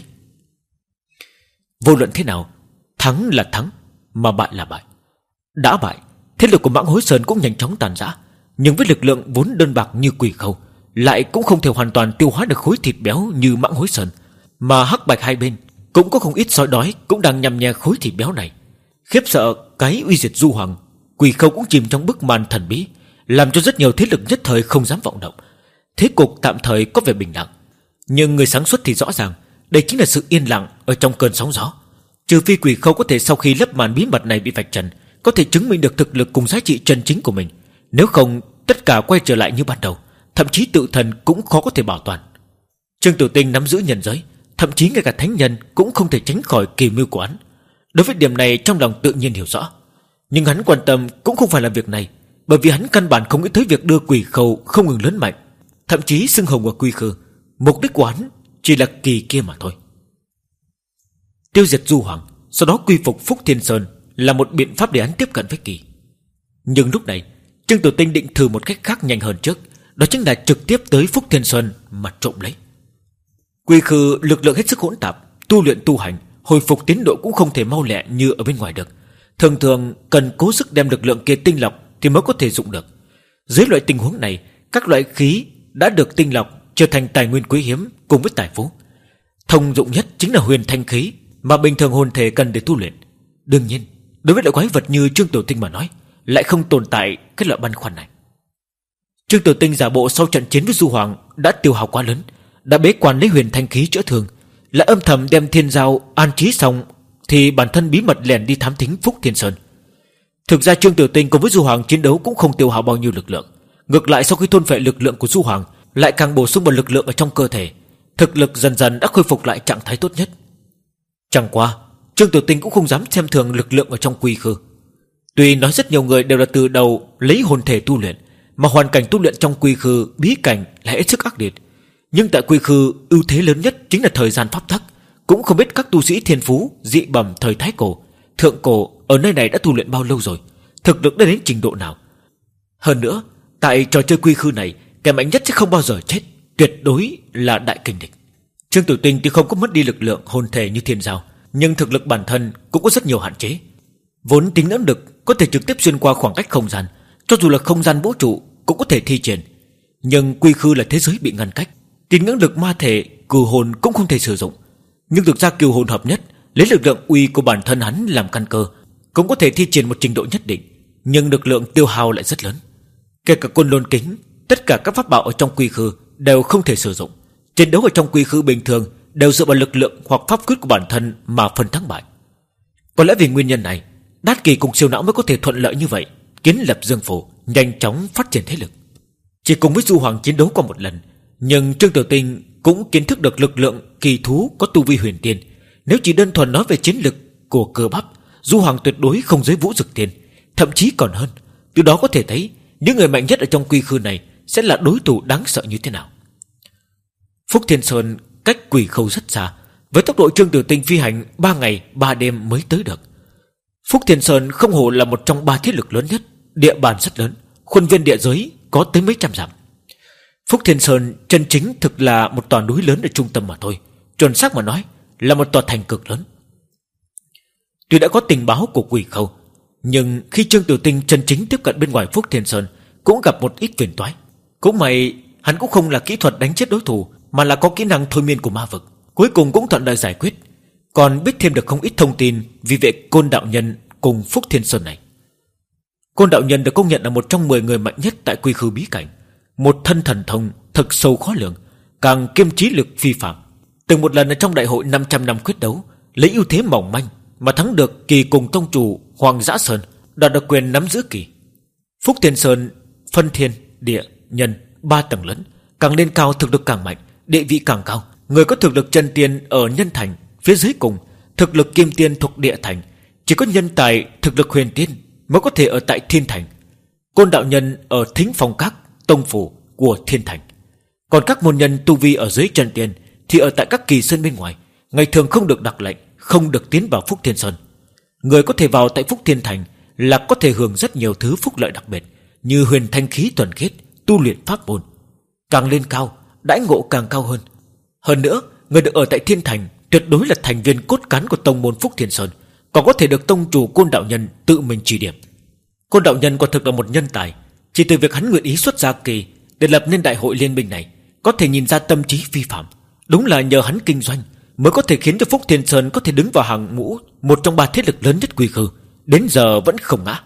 Vô luận thế nào, thắng là thắng, mà bại là bại. Đã bại, thế lực của Mãng Hối Sơn cũng nhanh chóng tàn rã, nhưng với lực lượng vốn đơn bạc như Quỳ Khâu lại cũng không thể hoàn toàn tiêu hóa được khối thịt béo như Mãng Hối Sơn, mà hắc bạch hai bên cũng có không ít sói đói cũng đang nhằm nhè khối thịt béo này. Khiếp sợ cái uy diệt du hoàng, Quỷ Khâu cũng chìm trong bức màn thần bí, làm cho rất nhiều thế lực nhất thời không dám vọng động. Thế cục tạm thời có vẻ bình lặng, nhưng người sáng suốt thì rõ ràng đây chính là sự yên lặng ở trong cơn sóng gió. Trừ phi Quỷ Khâu có thể sau khi lấp màn bí mật này bị vạch trần, có thể chứng minh được thực lực cùng giá trị chân chính của mình. Nếu không, tất cả quay trở lại như ban đầu, thậm chí tự thần cũng khó có thể bảo toàn. Trương Tử Tinh nắm giữ nhân giới, thậm chí ngay cả thánh nhân cũng không thể tránh khỏi kỳ mưu của hắn. Đối với điểm này trong lòng tự nhiên hiểu rõ, nhưng hắn quan tâm cũng không phải là việc này, bởi vì hắn căn bản không nghĩ tới việc đưa Quỷ Khâu không ngừng lớn mạnh, thậm chí xưng hồng ở Quy Khư. Mục đích của hắn chỉ là kỳ kia mà thôi. Tiêu diệt du hoàng, sau đó quy phục Phúc Thiên Sơn là một biện pháp để hắn tiếp cận với kỳ. Nhưng lúc này Trương Tử Tinh định thử một cách khác nhanh hơn trước, đó chính là trực tiếp tới Phúc Thiên Sơn mà trộm lấy. Quy Khư lực lượng hết sức hỗn tạp, tu luyện tu hành hồi phục tiến độ cũng không thể mau lẹ như ở bên ngoài được. Thường thường cần cố sức đem lực lượng kia tinh lọc thì mới có thể dụng được. Dưới loại tình huống này, các loại khí đã được tinh lọc trở thành tài nguyên quý hiếm cùng với tài phú. Thông dụng nhất chính là huyền thanh khí mà bình thường hồn thể cần để tu luyện. Đương nhiên, đối với loại quái vật như Trương Tử Tinh mà nói, lại không tồn tại cái loại băn khoăn này. Trương Tử Tinh giả bộ sau trận chiến với Du Hoàng đã tiêu hao quá lớn, đã bế quan lấy huyền thanh khí chữa thương, lại âm thầm đem thiên giao an trí xong thì bản thân bí mật lẻn đi thám thính Phúc Thiên Sơn. Thực ra Trương Tử Tinh cùng với Du Hoàng chiến đấu cũng không tiêu hao bao nhiêu lực lượng, ngược lại sau khi thôn phệ lực lượng của Du Hoàng lại càng bổ sung vào lực lượng ở trong cơ thể, thực lực dần dần đã khôi phục lại trạng thái tốt nhất. Chẳng qua Trương Tử Tinh cũng không dám xem thường lực lượng ở trong Quy Khư. Tuy nói rất nhiều người đều là từ đầu lấy hồn thể tu luyện, mà hoàn cảnh tu luyện trong Quy Khư bí cảnh là hết sức ác liệt, nhưng tại Quy Khư ưu thế lớn nhất chính là thời gian pháp tắc. Cũng không biết các tu sĩ thiên phú dị bẩm thời thái cổ, thượng cổ ở nơi này đã tu luyện bao lâu rồi, thực lực đã đến trình độ nào. Hơn nữa, tại trò chơi Quy Khư này, kẻ mạnh nhất sẽ không bao giờ chết, tuyệt đối là đại kình địch. Trương Tử Tinh tuy không có mất đi lực lượng hồn thể như thiên giao, nhưng thực lực bản thân cũng có rất nhiều hạn chế. Vốn tính ngẫm lực có thể trực tiếp xuyên qua khoảng cách không gian, cho dù là không gian vũ trụ cũng có thể thi triển. Nhưng Quy Khư là thế giới bị ngăn cách, tín ngưỡng lực ma thể cừu hồn cũng không thể sử dụng. Nhưng thực ra cừu hồn hợp nhất, lấy lực lượng uy của bản thân hắn làm căn cơ, cũng có thể thi triển một trình độ nhất định, nhưng lực lượng tiêu hao lại rất lớn. Kể cả Côn Lôn Kính, tất cả các pháp bảo ở trong Quy Khư đều không thể sử dụng. Chiến đấu ở trong Quy Khư bình thường đều dựa vào lực lượng hoặc pháp quyết của bản thân mà phân thắng bại. Có lẽ vì nguyên nhân này, Đát Kỳ cùng Siêu Não mới có thể thuận lợi như vậy, kiến lập dương phủ, nhanh chóng phát triển thế lực. Chỉ cùng với Du Hoàng chiến đấu qua một lần, nhưng Trương Tử Tinh cũng kiến thức được lực lượng kỳ thú có tu vi huyền tiên. Nếu chỉ đơn thuần nói về chiến lực của cơ bắp, Du Hoàng tuyệt đối không dưới Vũ Dực Tiên, thậm chí còn hơn. Từ đó có thể thấy những người mạnh nhất ở trong Quy Khư này sẽ là đối thủ đáng sợ như thế nào. Phúc Thiên Sơn cách Quỷ Khâu rất xa, với tốc độ Trương Tử Tinh phi hành ba ngày ba đêm mới tới được. Phúc Thiên Sơn không hổ là một trong ba thế lực lớn nhất, địa bàn rất lớn, khuôn viên địa giới có tới mấy trăm dặm. Phúc Thiên Sơn chân chính thực là một tòa núi lớn ở trung tâm mà thôi, chuẩn xác mà nói là một tòa thành cực lớn. Tuy đã có tình báo của Quỷ Khâu, nhưng khi Trương Tử Tinh chân chính tiếp cận bên ngoài Phúc Thiên Sơn cũng gặp một ít phiền toái. Cũng may hắn cũng không là kỹ thuật đánh chết đối thủ, mà là có kỹ năng thôi miên của ma vực, cuối cùng cũng thuận lợi giải quyết. Còn biết thêm được không ít thông tin vì vệ Côn đạo nhân cùng Phúc Thiên Sơn này. Côn đạo nhân được công nhận là một trong mười người mạnh nhất tại Quy Khư bí cảnh, một thân thần thông thực sâu khó lường, càng kiêm trí lực phi phàm. Từng một lần ở trong đại hội năm trăm năm quyết đấu, lấy ưu thế mỏng manh mà thắng được Kỳ cùng tông chủ Hoàng Dã Sơn, đoạt được quyền nắm giữ Kỳ. Phúc Thiên Sơn phân thiên, địa, nhân ba tầng lớn, càng lên cao thực lực càng mạnh, địa vị càng cao. Người có thực lực chân tiên ở nhân thành, phía dưới cùng thực lực kim tiên thuộc địa thành, chỉ có nhân tài thực lực huyền tiên mới có thể ở tại thiên thành. Côn đạo nhân ở thính phong các tông phủ của thiên thành, còn các môn nhân tu vi ở dưới chân tiên thì ở tại các kỳ sơn bên ngoài, ngày thường không được đặc lệnh, không được tiến vào Phúc Thiên Sơn. Người có thể vào tại Phúc Thiên Thành là có thể hưởng rất nhiều thứ phúc lợi đặc biệt, như huyền thanh khí thuần khiết, tu luyện pháp môn. Càng lên cao, đãi ngộ càng cao hơn. Hơn nữa, người được ở tại thiên thành tuyệt đối là thành viên cốt cán của tông môn Phúc Thiên Sơn, còn có thể được tông chủ Côn đạo nhân tự mình chỉ điểm. Côn đạo nhân còn thực là một nhân tài, chỉ từ việc hắn nguyện ý xuất gia kỳ để lập nên đại hội liên minh này, có thể nhìn ra tâm trí phi phạm. Đúng là nhờ hắn kinh doanh, mới có thể khiến cho Phúc Thiên Sơn có thể đứng vào hàng ngũ một trong ba thế lực lớn nhất Quy Khư, đến giờ vẫn không ngã.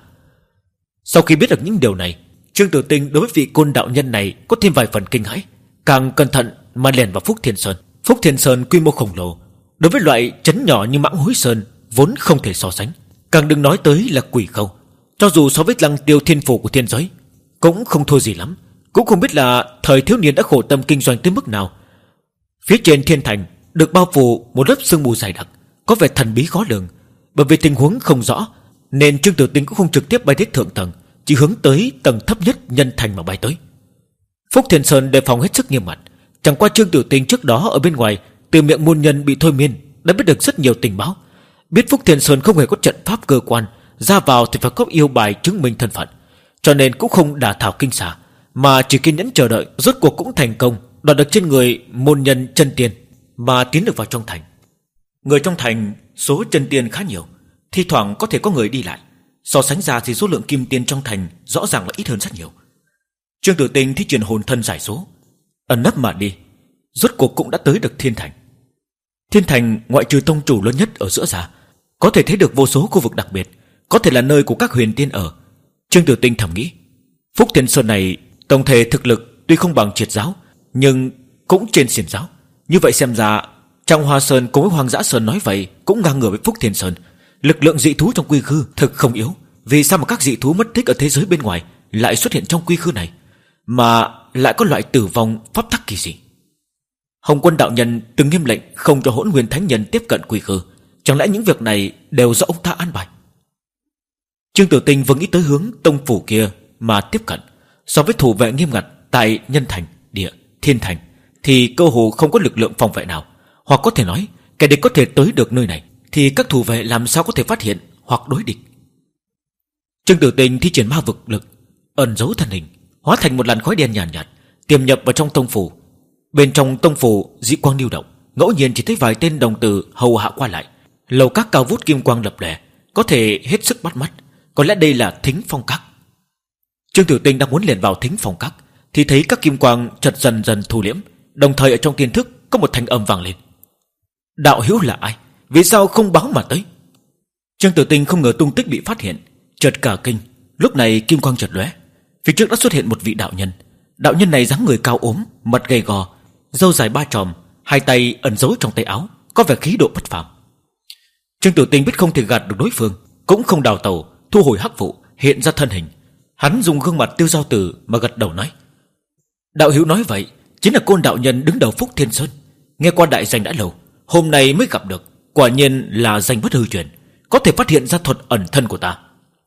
Sau khi biết được những điều này, Trương Tử Tinh đối với vị Côn đạo nhân này có thêm vài phần kinh hãi, càng cẩn thận mà lèn vào Phúc Thiên Sơn. Phúc Thiên Sơn quy mô khổng lồ, đối với loại trấn nhỏ như Mãng Hối Sơn vốn không thể so sánh, càng đừng nói tới là Quỷ Khâu. Cho dù so với Lăng Tiêu thiên phủ của thiên giới cũng không thua gì lắm. Cũng không biết là thời thiếu niên đã khổ tâm kinh doanh tới mức nào. Phía trên thiên thành được bao phủ một lớp sương mù dày đặc, có vẻ thần bí khó lường. Bởi vì tình huống không rõ nên Trương Tử Tinh cũng không trực tiếp bay đến thượng tầng, chỉ hướng tới tầng thấp nhất nhân thành mà bay tới. Phúc Thiên Sơn đề phòng hết sức nghiêm ngặt. Chẳng qua Trương Tử Tinh trước đó ở bên ngoài từ miệng môn nhân bị thôi miên đã biết được rất nhiều tình báo, biết Phúc Thiên Sơn không hề có trận pháp cơ quan, ra vào thì phải có yêu bài chứng minh thân phận, cho nên cũng không đả thảo kinh xà, mà chỉ kiên nhẫn chờ đợi. Rốt cuộc cũng thành công đoạt được trên người môn nhân chân tiên mà tiến được vào trong thành. Người trong thành số chân tiên khá nhiều, thi thoảng có thể có người đi lại. So sánh ra thì số lượng kim tiên trong thành rõ ràng là ít hơn rất nhiều. Trương Tử Tinh thi triển hồn thân giải số, ẩn nấp mà đi, rốt cuộc cũng đã tới được thiên thành. Thiên thành ngoại trừ tông chủ lớn nhất ở giữa ra, có thể thấy được vô số khu vực đặc biệt, có thể là nơi của các huyền tiên ở. Trương Tử Tinh thầm nghĩ, Phúc Thiên Sơn này tổng thể thực lực tuy không bằng Triệt giáo, nhưng cũng trên xiển giáo. Như vậy xem ra Trong Hoa Sơn cùng với Hoang Dã Sơn nói vậy cũng ngang ngửa với Phúc Thiên Sơn. Lực lượng dị thú trong quy khư thực không yếu. Vì sao mà các dị thú mất tích ở thế giới bên ngoài lại xuất hiện trong quy khư này, mà lại có loại tử vong pháp tắc kỳ dị? Hồng Quân đạo nhân từng nghiêm lệnh không cho Hỗn Nguyên Thánh Nhân tiếp cận quy khư, chẳng lẽ những việc này đều do ông ta an bài? Trương Tử Tinh vừa nghĩ tới hướng tông phủ kia mà tiếp cận. So với thủ vệ nghiêm ngặt tại Nhân Thành, Địa, Thiên Thành thì cơ hồ không có lực lượng phòng vệ nào. Hoặc có thể nói, kẻ địch có thể tới được nơi này thì các thủ vệ làm sao có thể phát hiện hoặc đối địch. Trương Tử Tinh thi triển ma vực lực, ẩn giấu thân hình, hóa thành một làn khói đen nhàn nhạt, nhạt, tiềm nhập vào trong tông phủ. Bên trong tông phủ dị quang lưu động, ngẫu nhiên chỉ thấy vài tên đồng tử hầu hạ qua lại. Lầu các cao vút kim quang lập lòe, có thể hết sức bắt mắt. Có lẽ đây là Thính Phong Các. Trương Tử Tinh đang muốn liền vào Thính Phong Các thì thấy các kim quang chợt dần dần thu liễm, đồng thời ở trong tiềm thức có một thanh âm vang lên. Đạo hữu là ai? Vì sao không báo mà tới? Trương Tử Tinh không ngờ tung tích bị phát hiện, chợt cả kinh. Lúc này kim quang chợt lóe, phía trước đã xuất hiện một vị đạo nhân. Đạo nhân này dáng người cao ốm, mặt gầy gò, râu dài ba chòm, hai tay ẩn giấu trong tay áo, có vẻ khí độ bất phàm. Trương Tử Tinh biết không thể gạt được đối phương, cũng không đào tẩu, thu hồi hắc vụ, hiện ra thân hình. Hắn dùng gương mặt Tiêu Giao Tử mà gật đầu nói: đạo hữu nói vậy, chính là Côn đạo nhân đứng đầu Phúc Thiên Sơn. Nghe qua đại danh đã lâu, hôm nay mới gặp được, quả nhiên là danh bất hư truyền, có thể phát hiện ra thuật ẩn thân của ta.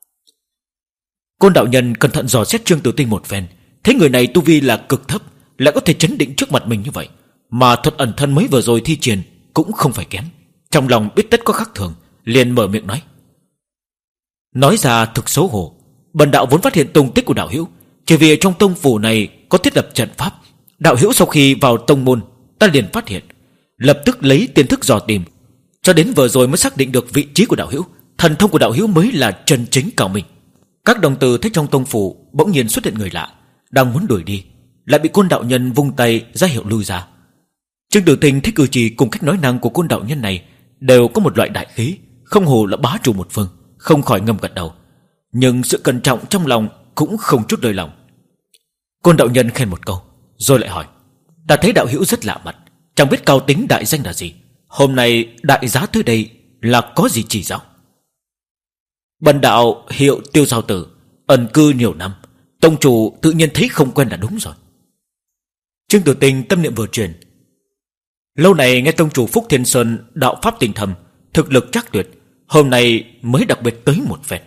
Côn đạo nhân cẩn thận dò xét Trương Tử Tinh một phen, thấy người này tu vi là cực thấp, lại có thể chấn định trước mặt mình như vậy, mà thuật ẩn thân mới vừa rồi thi triển cũng không phải kém. Trong lòng biết tất có khác thường, liền mở miệng nói: nói ra thực xấu hổ, bần đạo vốn phát hiện tung tích của đạo hữu, chỉ vì trong tông phủ này có thiết lập trận pháp. Đạo hữu sau khi vào tông môn, ta liền phát hiện, lập tức lấy tiên thức dò tìm, cho đến vừa rồi mới xác định được vị trí của đạo hữu. Thần thông của đạo hữu mới là chân chính cao minh. Các đồng tử thấy trong tông phủ bỗng nhiên xuất hiện người lạ, đang muốn đuổi đi, lại bị Côn đạo nhân vung tay ra hiệu lui ra. Trương Tử Tinh thấy cử chỉ cùng cách nói năng của Côn đạo nhân này đều có một loại đại khí, không hồ là bá chủ một phương, không khỏi ngầm gật đầu. Nhưng sự cẩn trọng trong lòng cũng không chút lời lòng. Côn đạo nhân khen một câu, rồi lại hỏi: ta thấy đạo hữu rất lạ mặt, chẳng biết cao tính đại danh là gì, hôm nay đại giá tới đây là có gì chỉ giáo? Bần đạo hiệu Tiêu Giao Tử, ẩn cư nhiều năm, tông chủ tự nhiên thấy không quen là đúng rồi. Trương Tử Tinh tâm niệm vừa chuyển, lâu này nghe tông chủ Phúc Thiên Sơn đạo pháp tinh thầm, thực lực chắc tuyệt, hôm nay mới đặc biệt tới một phen.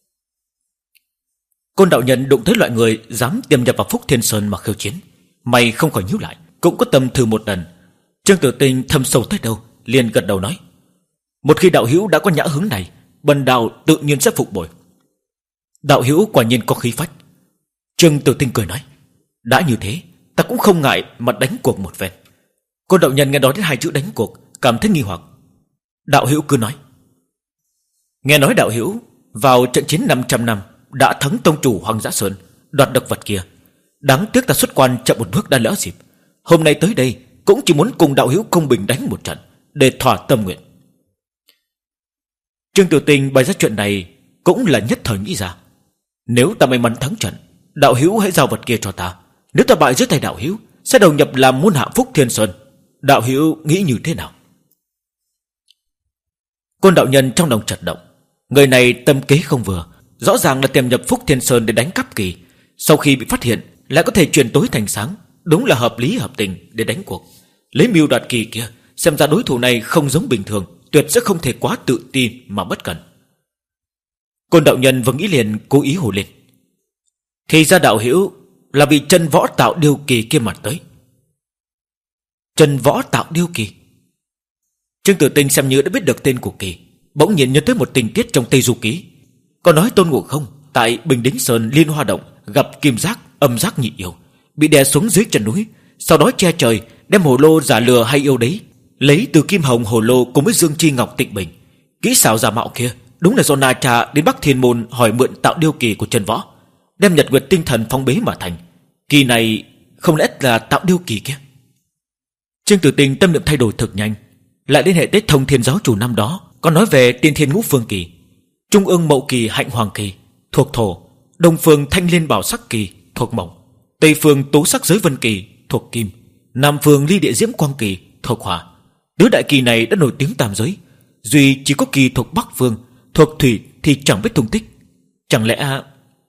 Côn đạo nhân đụng tới loại người dám tiềm nhập vào Phúc Thiên Sơn mà khiêu chiến, mày không khỏi nhíu lại, cũng có tâm thử một lần. Trương Tử Tinh thâm sâu tới đâu, liền gật đầu nói: một khi đạo hữu đã có nhã hứng này, bần đạo tự nhiên sẽ phục bồi. Đạo hữu quả nhiên có khí phách. Trương Tử Tinh cười nói: đã như thế, ta cũng không ngại mà đánh cuộc một phen. Côn đạo nhân nghe nói đến hai chữ đánh cuộc, cảm thấy nghi hoặc. Đạo hữu cứ nói. Nghe nói đạo hữu vào trận chiến năm trăm năm đã thắng tông chủ Hoang Dã Sơn, đoạt được vật kia. Đáng tiếc ta xuất quan chậm một bước đã lỡ dịp. Hôm nay tới đây cũng chỉ muốn cùng đạo hữu công bình đánh một trận, để thỏa tâm nguyện. Trương Tiểu Tinh bày ra chuyện này cũng là nhất thời nghĩ ra. Nếu ta may mắn thắng trận, đạo hữu hãy giao vật kia cho ta. Nếu ta bại dưới tay đạo hữu, sẽ đầu nhập làm môn hạ Phúc Thiên Sơn. Đạo hữu nghĩ như thế nào? Côn đạo nhân trong lòng chật động. Người này tâm kế không vừa, rõ ràng là tiềm nhập Phúc Thiên Sơn để đánh cắp kỳ. Sau khi bị phát hiện lại có thể chuyển tối thành sáng, đúng là hợp lý hợp tình để đánh cuộc. Lấy mưu đoạt kỳ kia, xem ra đối thủ này không giống bình thường, tuyệt sẽ không thể quá tự tin mà bất cẩn. Côn đạo nhân vừa nghĩ liền cố ý hồ lên. Thì ra đạo hữu là vì chân võ tạo điêu kỳ kia mà tới. Chân võ tạo điêu kỳ? Trương Tử Tinh xem như đã biết được tên của kỳ, bỗng nhiên nhớ tới một tình tiết trong Tây Du Ký. Có nói Tôn Ngộ Không tại Bình Đính Sơn Liên Hoa Động gặp kim giác, âm giác nhị yêu, bị đè xuống dưới chân núi, sau đó che trời đem hồ lô giả lừa hay yêu đấy, lấy từ kim hồng hồ lô cùng với dương chi ngọc tịnh bình. Kỹ xảo giả mạo kia đúng là do Na Cha đến Bắc Thiên Môn hỏi mượn tạo điêu kỳ của chân võ, đem nhật nguyệt tinh thần phong bế mà thành. Kỳ này không lẽ là tạo điêu kỳ kia? Trương Tử Tinh tâm niệm thay đổi thực nhanh, lại liên hệ tới Thông Thiên giáo chủ năm đó có nói về Tiên Thiên Ngũ Phương kỳ, Trung ương Mậu kỳ Hạnh Hoàng kỳ thuộc thổ, Đông phương Thanh Liên Bảo Sắc kỳ thuộc mộc, Tây phương Tố Sắc Giới Vân kỳ thuộc kim, Nam phương Ly Địa Diễm Quang kỳ thuộc hỏa. Tứ đại kỳ này đã nổi tiếng tam giới, duy chỉ có kỳ thuộc Bắc phương, thuộc thủy thì chẳng biết tung tích. Chẳng lẽ...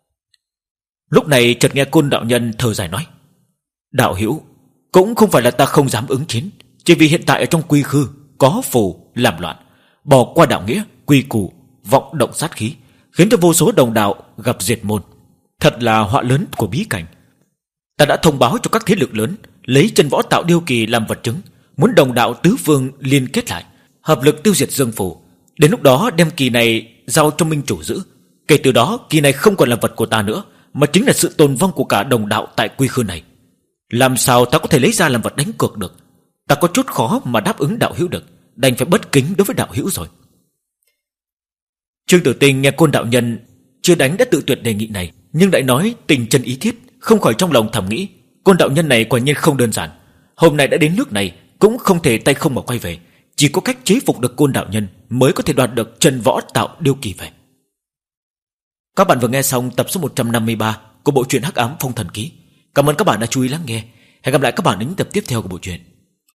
Lúc này chợt nghe Côn đạo nhân thở dài nói: đạo hữu, cũng không phải là ta không dám ứng chiến, chỉ vì hiện tại ở trong quy khư có phù làm loạn, bỏ qua đạo nghĩa, quy củ, vọng động sát khí, khiến cho vô số đồng đạo gặp diệt môn. Thật là họa lớn của bí cảnh. Ta đã thông báo cho các thế lực lớn lấy chân võ tạo điêu kỳ làm vật chứng, muốn đồng đạo tứ phương liên kết lại, hợp lực tiêu diệt Dương Phủ. Đến lúc đó đem kỳ này giao cho minh chủ giữ. Kể từ đó kỳ này không còn là vật của ta nữa, mà chính là sự tồn vong của cả đồng đạo tại quy khư này. Làm sao ta có thể lấy ra làm vật đánh cược được? Ta có chút khó mà đáp ứng đạo hữu được, đành phải bất kính đối với đạo hữu rồi. Trương Tử Tinh nghe Côn đạo nhân chưa đánh đã tự tuyệt đề nghị này, nhưng lại nói tình chân ý thiết, không khỏi trong lòng thầm nghĩ Côn đạo nhân này quả nhiên không đơn giản. Hôm nay đã đến nước này cũng không thể tay không mà quay về, chỉ có cách chế phục được Côn đạo nhân mới có thể đoạt được chân võ tạo điêu kỳ về. Các bạn vừa nghe xong tập số một trăm năm mươi ba của bộ truyện Hắc Ám Phong Thần Ký. Cảm ơn các bạn đã chú ý lắng nghe. Hẹn gặp lại các bạn ở những tập tiếp theo của bộ truyện.